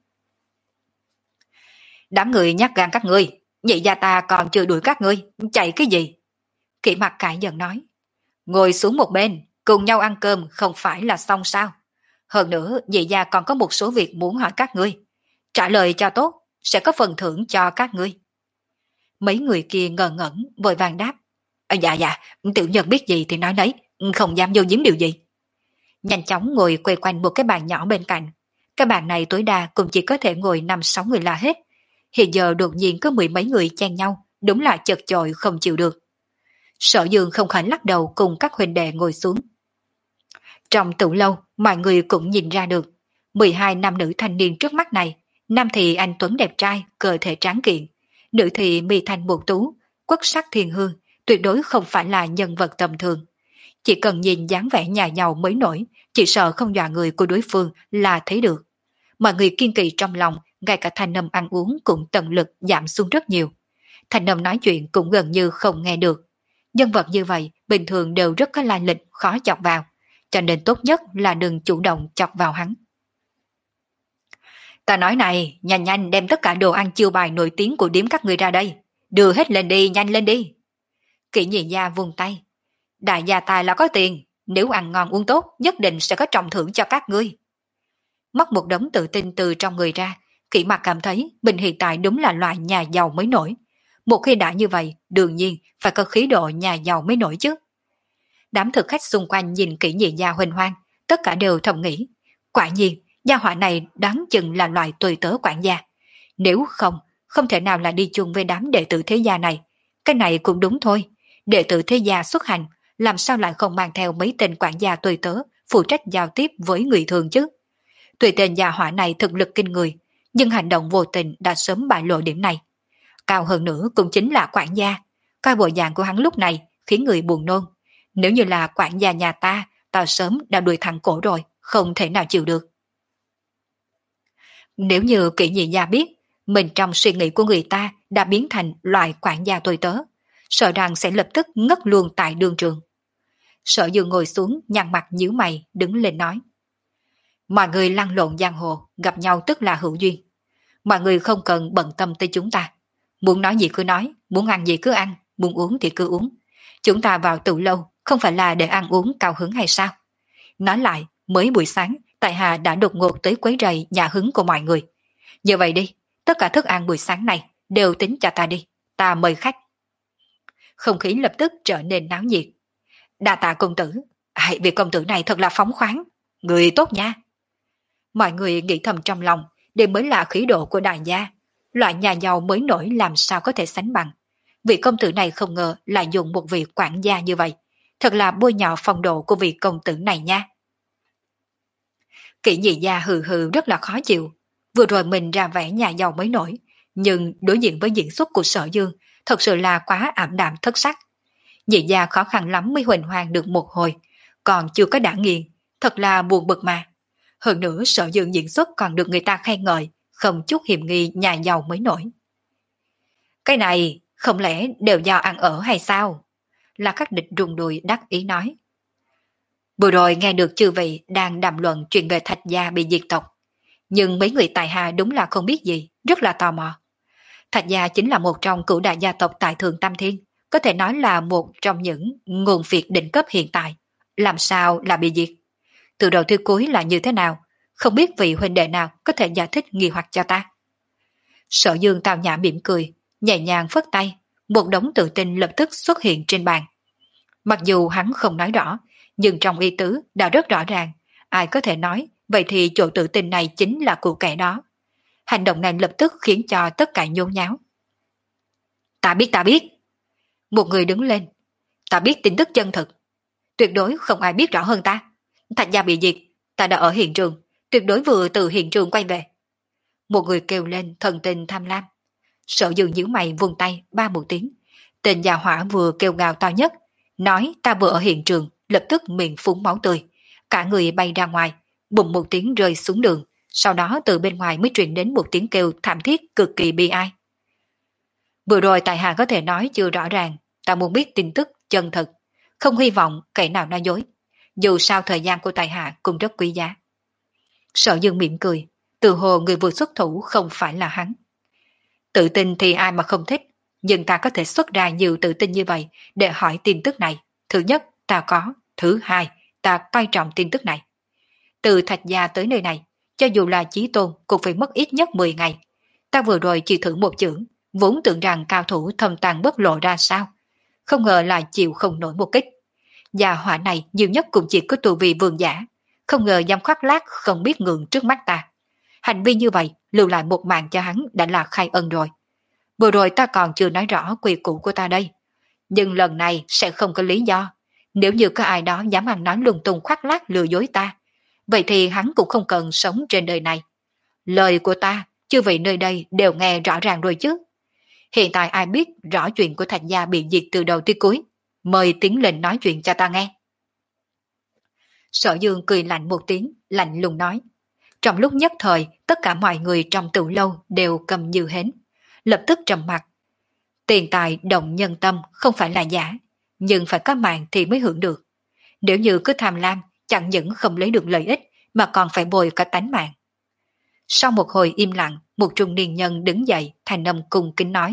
Đám người nhát gan các ngươi, nhị gia ta còn chưa đuổi các ngươi, chạy cái gì? Kỷ Mặc cãi giận nói. Ngồi xuống một bên, cùng nhau ăn cơm không phải là xong sao? Hơn nữa, nhị gia còn có một số việc muốn hỏi các ngươi. Trả lời cho tốt, sẽ có phần thưởng cho các ngươi. Mấy người kia ngờ ngẩn, vội vàng đáp. À, dạ dạ, tiểu nhân biết gì thì nói nấy, không dám vô giếm điều gì. Nhanh chóng ngồi quay quanh một cái bàn nhỏ bên cạnh. Cái bàn này tối đa cũng chỉ có thể ngồi năm sáu người là hết. Hiện giờ đột nhiên có mười mấy người chen nhau, đúng là chật chội không chịu được. Sở Dương không khỏi lắc đầu cùng các huynh đệ ngồi xuống. Trong tủ lâu, mọi người cũng nhìn ra được, mười hai nam nữ thanh niên trước mắt này, nam thì anh tuấn đẹp trai, cơ thể tráng kiện, nữ thì mi thanh mục tú, quốc sắc thiên hương, tuyệt đối không phải là nhân vật tầm thường. Chỉ cần nhìn dáng vẻ nhà giàu mới nổi, chỉ sợ không dọa người của đối phương là thấy được. Mọi người kiên kỳ trong lòng, ngay cả thanh âm ăn uống cũng tận lực giảm xuống rất nhiều. Thanh âm nói chuyện cũng gần như không nghe được. Nhân vật như vậy bình thường đều rất có lai lịch, khó chọc vào, cho nên tốt nhất là đừng chủ động chọc vào hắn. Ta nói này, nhanh nhanh đem tất cả đồ ăn chiêu bài nổi tiếng của điếm các người ra đây. Đưa hết lên đi, nhanh lên đi. Kỷ Nhị Gia vung tay. Đại gia tài là có tiền, nếu ăn ngon uống tốt, nhất định sẽ có trọng thưởng cho các ngươi. Móc một đống tự tin từ trong người ra, Kỷ Mặc cảm thấy mình hiện tại đúng là loại nhà giàu mới nổi. Một khi đã như vậy, đương nhiên phải có khí độ nhà giàu mới nổi chứ. Đám thực khách xung quanh nhìn Kỷ Nhị Gia huỳnh hoang, tất cả đều thầm nghĩ. Quả nhiên, gia họa này đáng chừng là loại tùy tớ quản gia. Nếu không, không thể nào là đi chung với đám đệ tử thế gia này. Cái này cũng đúng thôi. Đệ tử thế gia xuất hành, làm sao lại không mang theo mấy tên quản gia tùy tớ, phụ trách giao tiếp với người thường chứ? Tùy tên gia họa này thực lực kinh người, nhưng hành động vô tình đã sớm bại lộ điểm này. Cao hơn nữa cũng chính là quản gia. Coi bộ dạng của hắn lúc này khiến người buồn nôn. Nếu như là quản gia nhà ta, ta sớm đã đuổi thẳng cổ rồi, không thể nào chịu được. Nếu như Kỷ Nhị Gia biết, mình trong suy nghĩ của người ta đã biến thành loại quản gia tùy tớ, sợ rằng sẽ lập tức ngất luôn tại đường trường. Sở Dương ngồi xuống, nhăn mặt nhíu mày, đứng lên nói. Mọi người lăn lộn giang hồ, gặp nhau tức là hữu duyên. Mọi người không cần bận tâm tới chúng ta. Muốn nói gì cứ nói, muốn ăn gì cứ ăn, muốn uống thì cứ uống. Chúng ta vào tụ lâu, không phải là để ăn uống cao hứng hay sao? Nói lại, mới buổi sáng, tại hạ đã đột ngột tới quấy rầy nhà hứng của mọi người. Như vậy đi, tất cả thức ăn buổi sáng này đều tính cho ta đi, ta mời khách. Không khí lập tức trở nên náo nhiệt. Đa tạ công tử, hãy vị công tử này thật là phóng khoáng, người tốt nha. Mọi người nghĩ thầm trong lòng, đây mới là khí độ của đại gia. Loại nhà giàu mới nổi làm sao có thể sánh bằng. Vị công tử này không ngờ lại dùng một vị quản gia như vậy. Thật là bôi nhọ phong độ của vị công tử này nha. Kỷ Nhị Gia hừ hừ rất là khó chịu. Vừa rồi mình ra vẻ nhà giàu mới nổi, nhưng đối diện với diễn xuất của Sở Dương, thật sự là quá ảm đạm thất sắc. Nhị Gia khó khăn lắm mới huỳnh hoang được một hồi, còn chưa có đã nghiền, thật là buồn bực mà. Hơn nữa Sở Dương diễn xuất còn được người ta khen ngợi, không chút hiềm nghi nhà giàu mới nổi. Cái này không lẽ đều do ăn ở hay sao? Là Khắc Địch rùng đùi đắc ý nói. Vừa rồi nghe được chư vị đang đàm luận chuyện về Thạch Gia bị diệt tộc, nhưng mấy người tại hạ đúng là không biết gì, rất là tò mò. Thạch Gia chính là một trong cửu đại gia tộc tại Thượng Tam Thiên, có thể nói là một trong những nguồn phiệt đỉnh cấp hiện tại. Làm sao là bị diệt? Từ đầu tới cuối là như thế nào? Không biết vị huynh đệ nào có thể giải thích nghi hoặc cho ta. Sở Dương tào nhã mỉm cười, nhẹ nhàng phất tay, một đống tự tin lập tức xuất hiện trên bàn. Mặc dù hắn không nói rõ, nhưng trong ý tứ đã rất rõ ràng, ai có thể nói, vậy thì chỗ tự tin này chính là của kẻ đó. Hành động này lập tức khiến cho tất cả nhốn nháo. Ta biết ta biết. Một người đứng lên. Ta biết tin tức chân thực. Tuyệt đối không ai biết rõ hơn ta. Thạch Gia bị diệt, ta đã ở hiện trường, tuyệt đối vừa từ hiện trường quay về. Một người kêu lên thần tình tham lam. Sở Dương nhíu mày vung tay ba một tiếng. Tên già hỏa vừa kêu gào to nhất, nói ta vừa ở hiện trường, lập tức miệng phúng máu tươi. Cả người bay ra ngoài, bùng một tiếng rơi xuống đường, sau đó từ bên ngoài mới truyền đến một tiếng kêu thảm thiết cực kỳ bi ai. Vừa rồi tại hạ có thể nói chưa rõ ràng, ta muốn biết tin tức chân thật, không hy vọng kẻ nào nói dối. Dù sao thời gian của tại hạ cũng rất quý giá. Sở Dương mỉm cười, từ hồ người vừa xuất thủ không phải là hắn. Tự tin thì ai mà không thích, nhưng ta có thể xuất ra nhiều tự tin như vậy để hỏi tin tức này. Thứ nhất, ta có. Thứ hai, ta coi trọng tin tức này. Từ Thạch Gia tới nơi này, cho dù là Chí Tôn cũng phải mất ít nhất mười ngày. Ta vừa rồi chỉ thử một chưởng, vốn tưởng rằng cao thủ thâm tàng bất lộ ra sao. Không ngờ là chịu không nổi một kích. Gia hỏa này nhiều nhất cũng chỉ có tu vi vương giả. Không ngờ dám khoác lác không biết ngừng trước mắt ta. Hành vi như vậy lưu lại một mạng cho hắn đã là khai ân rồi. Vừa rồi ta còn chưa nói rõ quy củ của ta đây. Nhưng lần này sẽ không có lý do. Nếu như có ai đó dám ăn nói lung tung khoác lác lừa dối ta, vậy thì hắn cũng không cần sống trên đời này. Lời của ta, chư vị nơi đây đều nghe rõ ràng rồi chứ. Hiện tại ai biết rõ chuyện của Thạch gia bị diệt từ đầu tới cuối, mời tiến lên nói chuyện cho ta nghe. Sở Dương cười lạnh một tiếng, lạnh lùng nói. Trong lúc nhất thời, tất cả mọi người trong tiểu lâu đều cầm như hến, lập tức trầm mặt. Tiền tài động nhân tâm không phải là giả, nhưng phải có mạng thì mới hưởng được. Nếu như cứ tham lam, chẳng những không lấy được lợi ích mà còn phải bồi cả tánh mạng. Sau một hồi im lặng, một trung niên nhân đứng dậy, thành âm cung kính nói.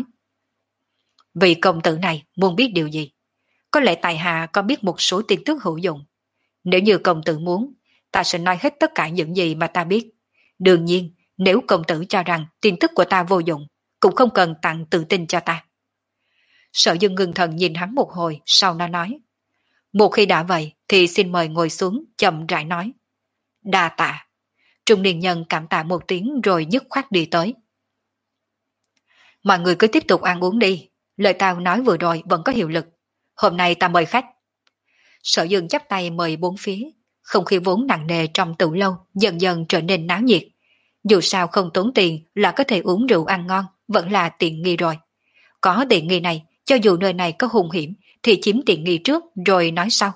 Vị công tử này muốn biết điều gì? Có lẽ tại hạ có biết một số tin tức hữu dụng. Nếu như công tử muốn, ta sẽ nói hết tất cả những gì mà ta biết. Đương nhiên, nếu công tử cho rằng tin tức của ta vô dụng, cũng không cần tặng tự tin cho ta. Sở Dương ngưng thần nhìn hắn một hồi, sau nó nói. Một khi đã vậy, thì xin mời ngồi xuống, chậm rãi nói. Đa tạ. Trung niên nhân cảm tạ một tiếng rồi dứt khoát đi tới. Mọi người cứ tiếp tục ăn uống đi, lời tao nói vừa rồi vẫn có hiệu lực. Hôm nay ta mời khách. Sở Dương chắp tay mời bốn phía, không khí vốn nặng nề trong tủ lâu dần dần trở nên náo nhiệt. Dù sao không tốn tiền là có thể uống rượu ăn ngon, vẫn là tiện nghi rồi. Có tiện nghi này, cho dù nơi này có hung hiểm, thì chiếm tiện nghi trước rồi nói sau.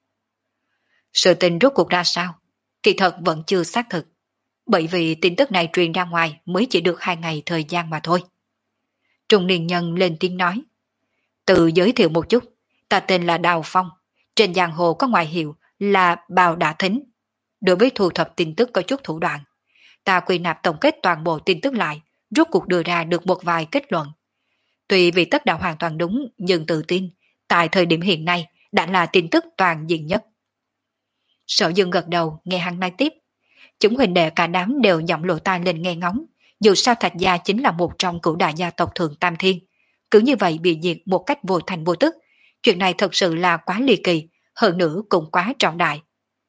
Sự tình rốt cuộc ra sao? Kỳ thật vẫn chưa xác thực. Bởi vì tin tức này truyền ra ngoài mới chỉ được hai ngày thời gian mà thôi. Trung niên nhân lên tiếng nói. Tự giới thiệu một chút, ta tên là Đào Phong. Trên giang hồ có ngoại hiệu là Bào Đả Thính. Đối với thu thập tin tức có chút thủ đoạn. Ta quy nạp tổng kết toàn bộ tin tức lại, rốt cuộc đưa ra được một vài kết luận. Tuy vì tất đã hoàn toàn đúng, nhưng tự tin, tại thời điểm hiện nay đã là tin tức toàn diện nhất. Sở Dương gật đầu nghe hắn nói tiếp. Chúng huynh đệ cả đám đều giọng lộ tai lên nghe ngóng. Dù sao Thạch gia chính là một trong cửu đại gia tộc Thượng Tam Thiên. Cứ như vậy bị diệt một cách vô thành vô tức. Chuyện này thật sự là quá ly kỳ, hơn nữa cũng quá trọng đại.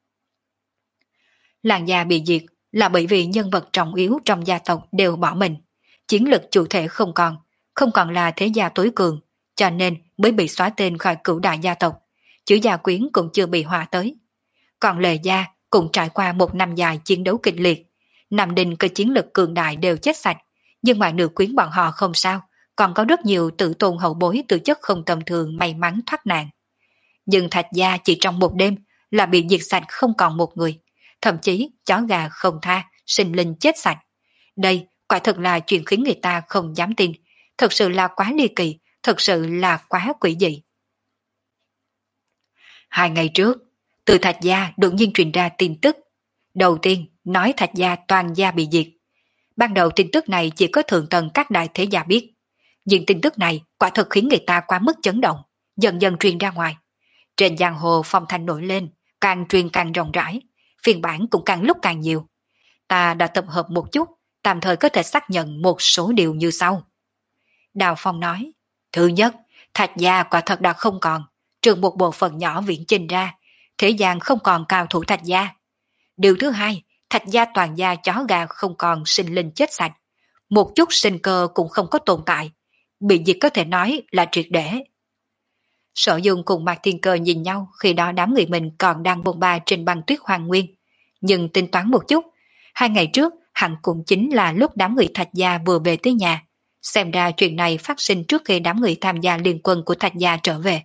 Làng gia bị diệt là bởi vì nhân vật trọng yếu trong gia tộc đều bỏ mình. Chiến lực chủ thể không còn, không còn là thế gia tối cường, cho nên mới bị xóa tên khỏi cửu đại gia tộc. Chữ gia quyến cũng chưa bị hòa tới. Còn Lệ gia cũng trải qua một năm dài chiến đấu kịch liệt. Nam Đinh cơ chiến lực cường đại đều chết sạch, nhưng mà nữ quyến bọn họ không sao, còn có rất nhiều tự tôn hậu bối từ chất không tầm thường may mắn thoát nạn. Nhưng Thạch gia chỉ trong một đêm là bị diệt sạch không còn một người, thậm chí chó gà không tha, sinh linh chết sạch. Đây quả thật là chuyện khiến người ta không dám tin, thật sự là quá ly kỳ, thật sự là quá quỷ dị. Hai ngày trước, từ Thạch gia đột nhiên truyền ra tin tức. Đầu tiên nói Thạch gia toàn gia bị diệt. Ban đầu tin tức này chỉ có thượng tầng các đại thế gia biết. Nhưng tin tức này quả thật khiến người ta quá mức chấn động, dần dần truyền ra ngoài. Trên giang hồ phong thanh nổi lên, càng truyền càng rộng rãi, phiên bản cũng càng lúc càng nhiều. Ta đã tập hợp một chút, tạm thời có thể xác nhận một số điều như sau. Đào Phong nói, thứ nhất, Thạch gia quả thật đã không còn, trừ một bộ phận nhỏ viễn trình ra, thế gian không còn cao thủ Thạch gia. Điều thứ hai, Thạch gia toàn gia chó gà không còn sinh linh chết sạch, một chút sinh cơ cũng không có tồn tại, bị diệt có thể nói là triệt để. Sở Dương cùng Mạc Thiên Cơ nhìn nhau khi đó đám người mình còn đang bôn ba trên băng tuyết hoang nguyên, nhưng tính toán một chút, hai ngày trước hẳn cũng chính là lúc đám người Thạch gia vừa về tới nhà, xem ra chuyện này phát sinh trước khi đám người tham gia liên quân của Thạch gia trở về.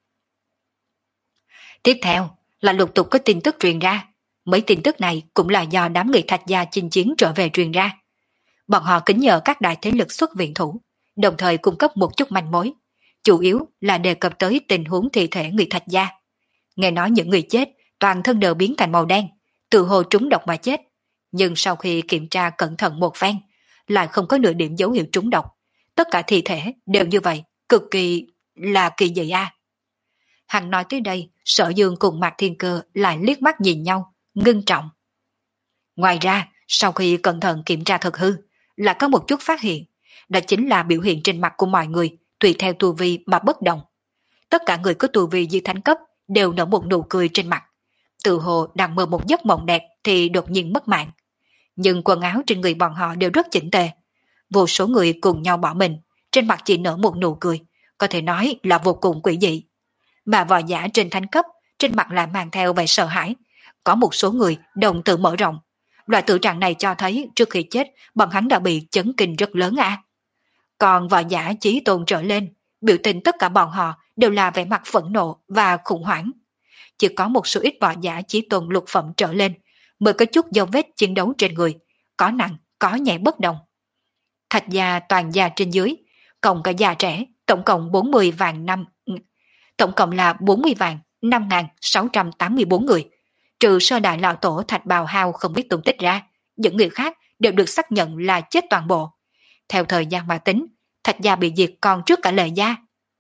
Tiếp theo là lục tục có tin tức truyền ra, mấy tin tức này cũng là do đám người Thạch gia chinh chiến trở về truyền ra. Bọn họ kính nhờ các đại thế lực xuất viện thủ, đồng thời cung cấp một chút manh mối, chủ yếu là đề cập tới tình huống thi thể người Thạch gia. Nghe nói những người chết toàn thân đều biến thành màu đen, tự hồ trúng độc mà chết, nhưng sau khi kiểm tra cẩn thận một phen, lại không có nửa điểm dấu hiệu trúng độc. Tất cả thi thể đều như vậy, cực kỳ là kỳ dị a. À. Hắn nói tới đây, Sở Dương cùng Mạc Thiên Cơ lại liếc mắt nhìn nhau, ngưng trọng. Ngoài ra, sau khi cẩn thận kiểm tra thật hư, là có một chút phát hiện, đó chính là biểu hiện trên mặt của mọi người tùy theo tu vi mà bất đồng. Tất cả người có tu vi dưới thánh cấp đều nở một nụ cười trên mặt, tự hồ đang mơ một giấc mộng đẹp thì đột nhiên mất mạng. Nhưng quần áo trên người bọn họ đều rất chỉnh tề. Vô số người cùng nhau bỏ mình, trên mặt chỉ nở một nụ cười, có thể nói là vô cùng quỷ dị. Mà võ giả trên thánh cấp, trên mặt lại mang theo vẻ sợ hãi. Có một số người đồng tử mở rộng. Loại tự trạng này cho thấy trước khi chết, bọn hắn đã bị chấn kinh rất lớn à. Còn võ giả chí tôn trở lên, biểu tình tất cả bọn họ đều là vẻ mặt phẫn nộ và khủng hoảng. Chỉ có một số ít võ giả chí tôn lục phẩm trở lên mới có chút dấu vết chiến đấu trên người, có nặng, có nhẹ bất đồng. Thạch gia toàn gia trên dưới, cộng cả già trẻ, tổng cộng bốn mươi vạn năm, tổng cộng là bốn mươi vạn năm nghìn sáu trăm tám mươi bốn người. Trừ sơ đại lão tổ Thạch Bào Hao không biết tung tích ra, những người khác đều được xác nhận là chết toàn bộ. Theo thời gian mà tính, Thạch gia bị diệt còn trước cả Lệ gia.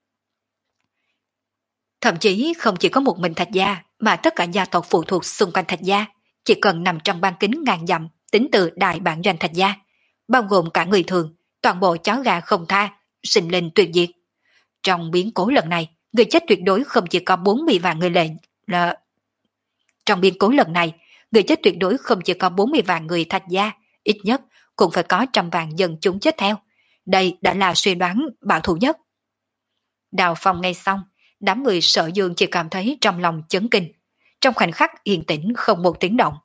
Thậm chí không chỉ có một mình Thạch gia, mà tất cả gia tộc phụ thuộc xung quanh Thạch gia, chỉ cần nằm trong ban kính ngàn dặm tính từ đại bản doanh Thạch gia, bao gồm cả người thường, toàn bộ chó gà không tha, sinh linh tuyệt diệt. Trong biến cố lần này, người chết tuyệt đối không chỉ có bốn mươi vạn người lệnh là... Trong biến cố lần này, người chết tuyệt đối không chỉ có bốn mươi vạn người Thạch gia, ít nhất cũng phải có trăm vạn dân chúng chết theo. Đây đã là suy đoán bảo thủ nhất. Đào Phong nghe xong, đám người Sở Dương chỉ cảm thấy trong lòng chấn kinh. Trong khoảnh khắc yên tĩnh không một tiếng động.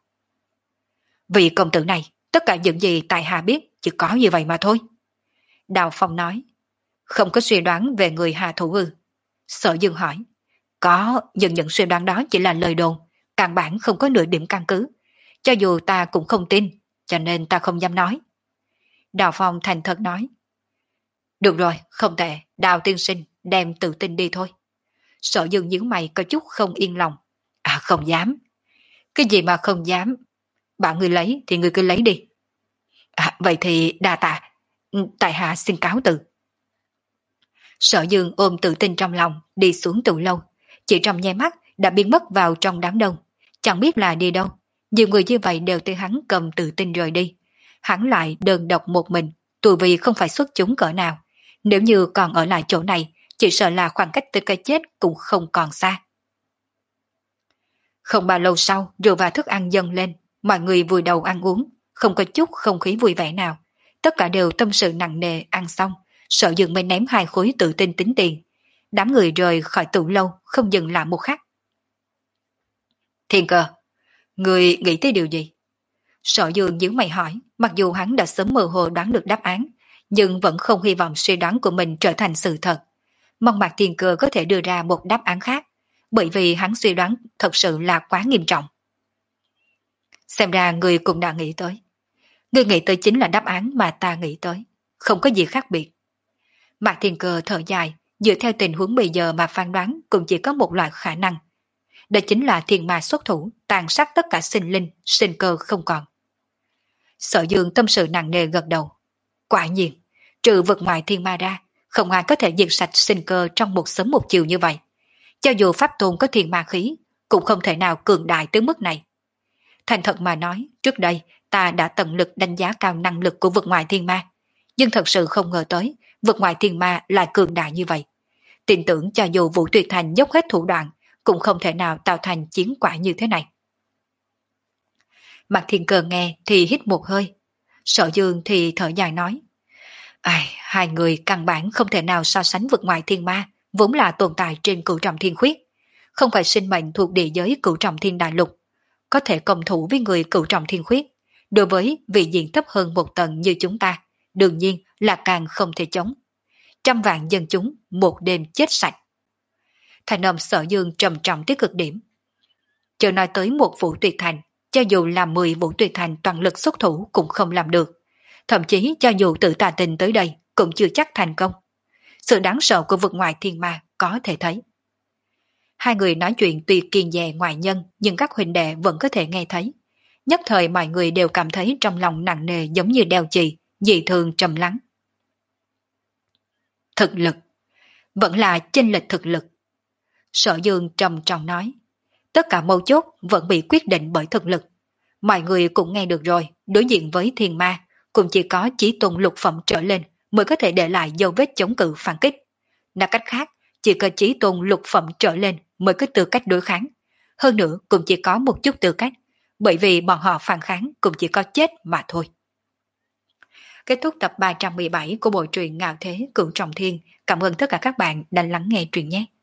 Vì công tử này, tất cả những gì tại hạ biết chỉ có như vậy mà thôi. Đào Phong nói, không có suy đoán về người hạ thủ ư? Sở Dương hỏi, có, nhưng những suy đoán đó chỉ là lời đồn, căn bản không có nửa điểm căn cứ. Cho dù ta cũng không tin, cho nên ta không dám nói. Đào Phong thành thật nói, được rồi, không tệ, Đào tiên sinh, đem tự tin đi thôi. Sở Dương nhíu mày có chút không yên lòng. À không dám. Cái gì mà không dám? Bảo người lấy thì người cứ lấy đi. À, vậy thì đa tạ, tại hạ xin cáo từ. Sở Dương ôm tự tin trong lòng, đi xuống từ lâu. Chỉ trong nháy mắt đã biến mất vào trong đám đông. Chẳng biết là đi đâu. Nhiều người như vậy đều thấy hắn cầm tự tin rời đi. Hắn lại đơn độc một mình, tù vì không phải xuất chúng cỡ nào. Nếu như còn ở lại chỗ này, chỉ sợ là khoảng cách tới cái chết cũng không còn xa. Không bao lâu sau, rượu và thức ăn dâng lên, mọi người vùi đầu ăn uống, không có chút không khí vui vẻ nào. Tất cả đều tâm sự nặng nề, ăn xong, Sở Dương mới ném hai khối tự tin tính tiền. Đám người rời khỏi tủ lâu, không dừng lại một khắc. Thiên Cơ, người nghĩ tới điều gì? Sở Dương nhíu mày hỏi, mặc dù hắn đã sớm mơ hồ đoán được đáp án, nhưng vẫn không hy vọng suy đoán của mình trở thành sự thật. Mong Mạc Thiên Cơ có thể đưa ra một đáp án khác, bởi vì hắn suy đoán thật sự là quá nghiêm trọng. Xem ra người cũng đã nghĩ tới. Người nghĩ tới chính là đáp án mà ta nghĩ tới, không có gì khác biệt. Mạc Thiên Cơ thở dài, dựa theo tình huống bây giờ mà phán đoán cũng chỉ có một loại khả năng. Đó chính là thiên ma xuất thủ, tàn sát tất cả sinh linh, sinh cơ không còn. Sở Dương tâm sự nặng nề gật đầu. Quả nhiên, trừ vực ngoài thiên ma ra, không ai có thể diệt sạch sinh cơ trong một sớm một chiều như vậy. Cho dù pháp tôn có thiên ma khí, cũng không thể nào cường đại tới mức này. Thành thật mà nói, trước đây ta đã tận lực đánh giá cao năng lực của vực ngoại thiên ma, nhưng thật sự không ngờ tới vực ngoại thiên ma lại cường đại như vậy. Tin tưởng cho dù Vũ Tuyệt Thành dốc hết thủ đoạn, cũng không thể nào tạo thành chiến quả như thế này. Mạc Thiên Cơ nghe thì hít một hơi, Sở Dương thì thở dài nói, ai, hai người căn bản không thể nào so sánh vực ngoại thiên ma, vốn là tồn tại trên cửu trọng thiên khuyết, không phải sinh mệnh thuộc địa giới cửu trọng thiên đại lục, có thể công thủ với người cửu trọng thiên khuyết, đối với vị diện thấp hơn một tầng như chúng ta, đương nhiên là càng không thể chống. Trăm vạn dân chúng một đêm chết sạch. Thành âm Sở Dương trầm trọng tới cực điểm. Chờ nói tới một Vũ Tuyệt Thành, cho dù là mười Vũ Tuyệt Thành toàn lực xuất thủ cũng không làm được. Thậm chí cho dù tự tà tình tới đây cũng chưa chắc thành công. Sự đáng sợ của vực ngoại thiên ma có thể thấy. Hai người nói chuyện tuy kiên dè ngoại nhân, nhưng các huynh đệ vẫn có thể nghe thấy. Nhất thời mọi người đều cảm thấy trong lòng nặng nề giống như đeo chì, dị thường trầm lắng. Thực lực, vẫn là chênh lệch thực lực. Sở Dương trầm trọng nói, tất cả mấu chốt vẫn bị quyết định bởi thực lực. Mọi người cũng nghe được rồi, đối diện với thiên ma, cũng chỉ có chí tôn lục phẩm trở lên mới có thể để lại dấu vết chống cự phản kích. Nói cách khác, chỉ có chí tôn lục phẩm trở lên mới có tư cách đối kháng. Hơn nữa cũng chỉ có một chút tư cách, bởi vì bọn họ phản kháng cũng chỉ có chết mà thôi. Kết thúc tập ba trăm mười bảy của bộ truyện Ngạo Thế Cửu Trọng Thiên. Cảm ơn tất cả các bạn đã lắng nghe truyện nhé.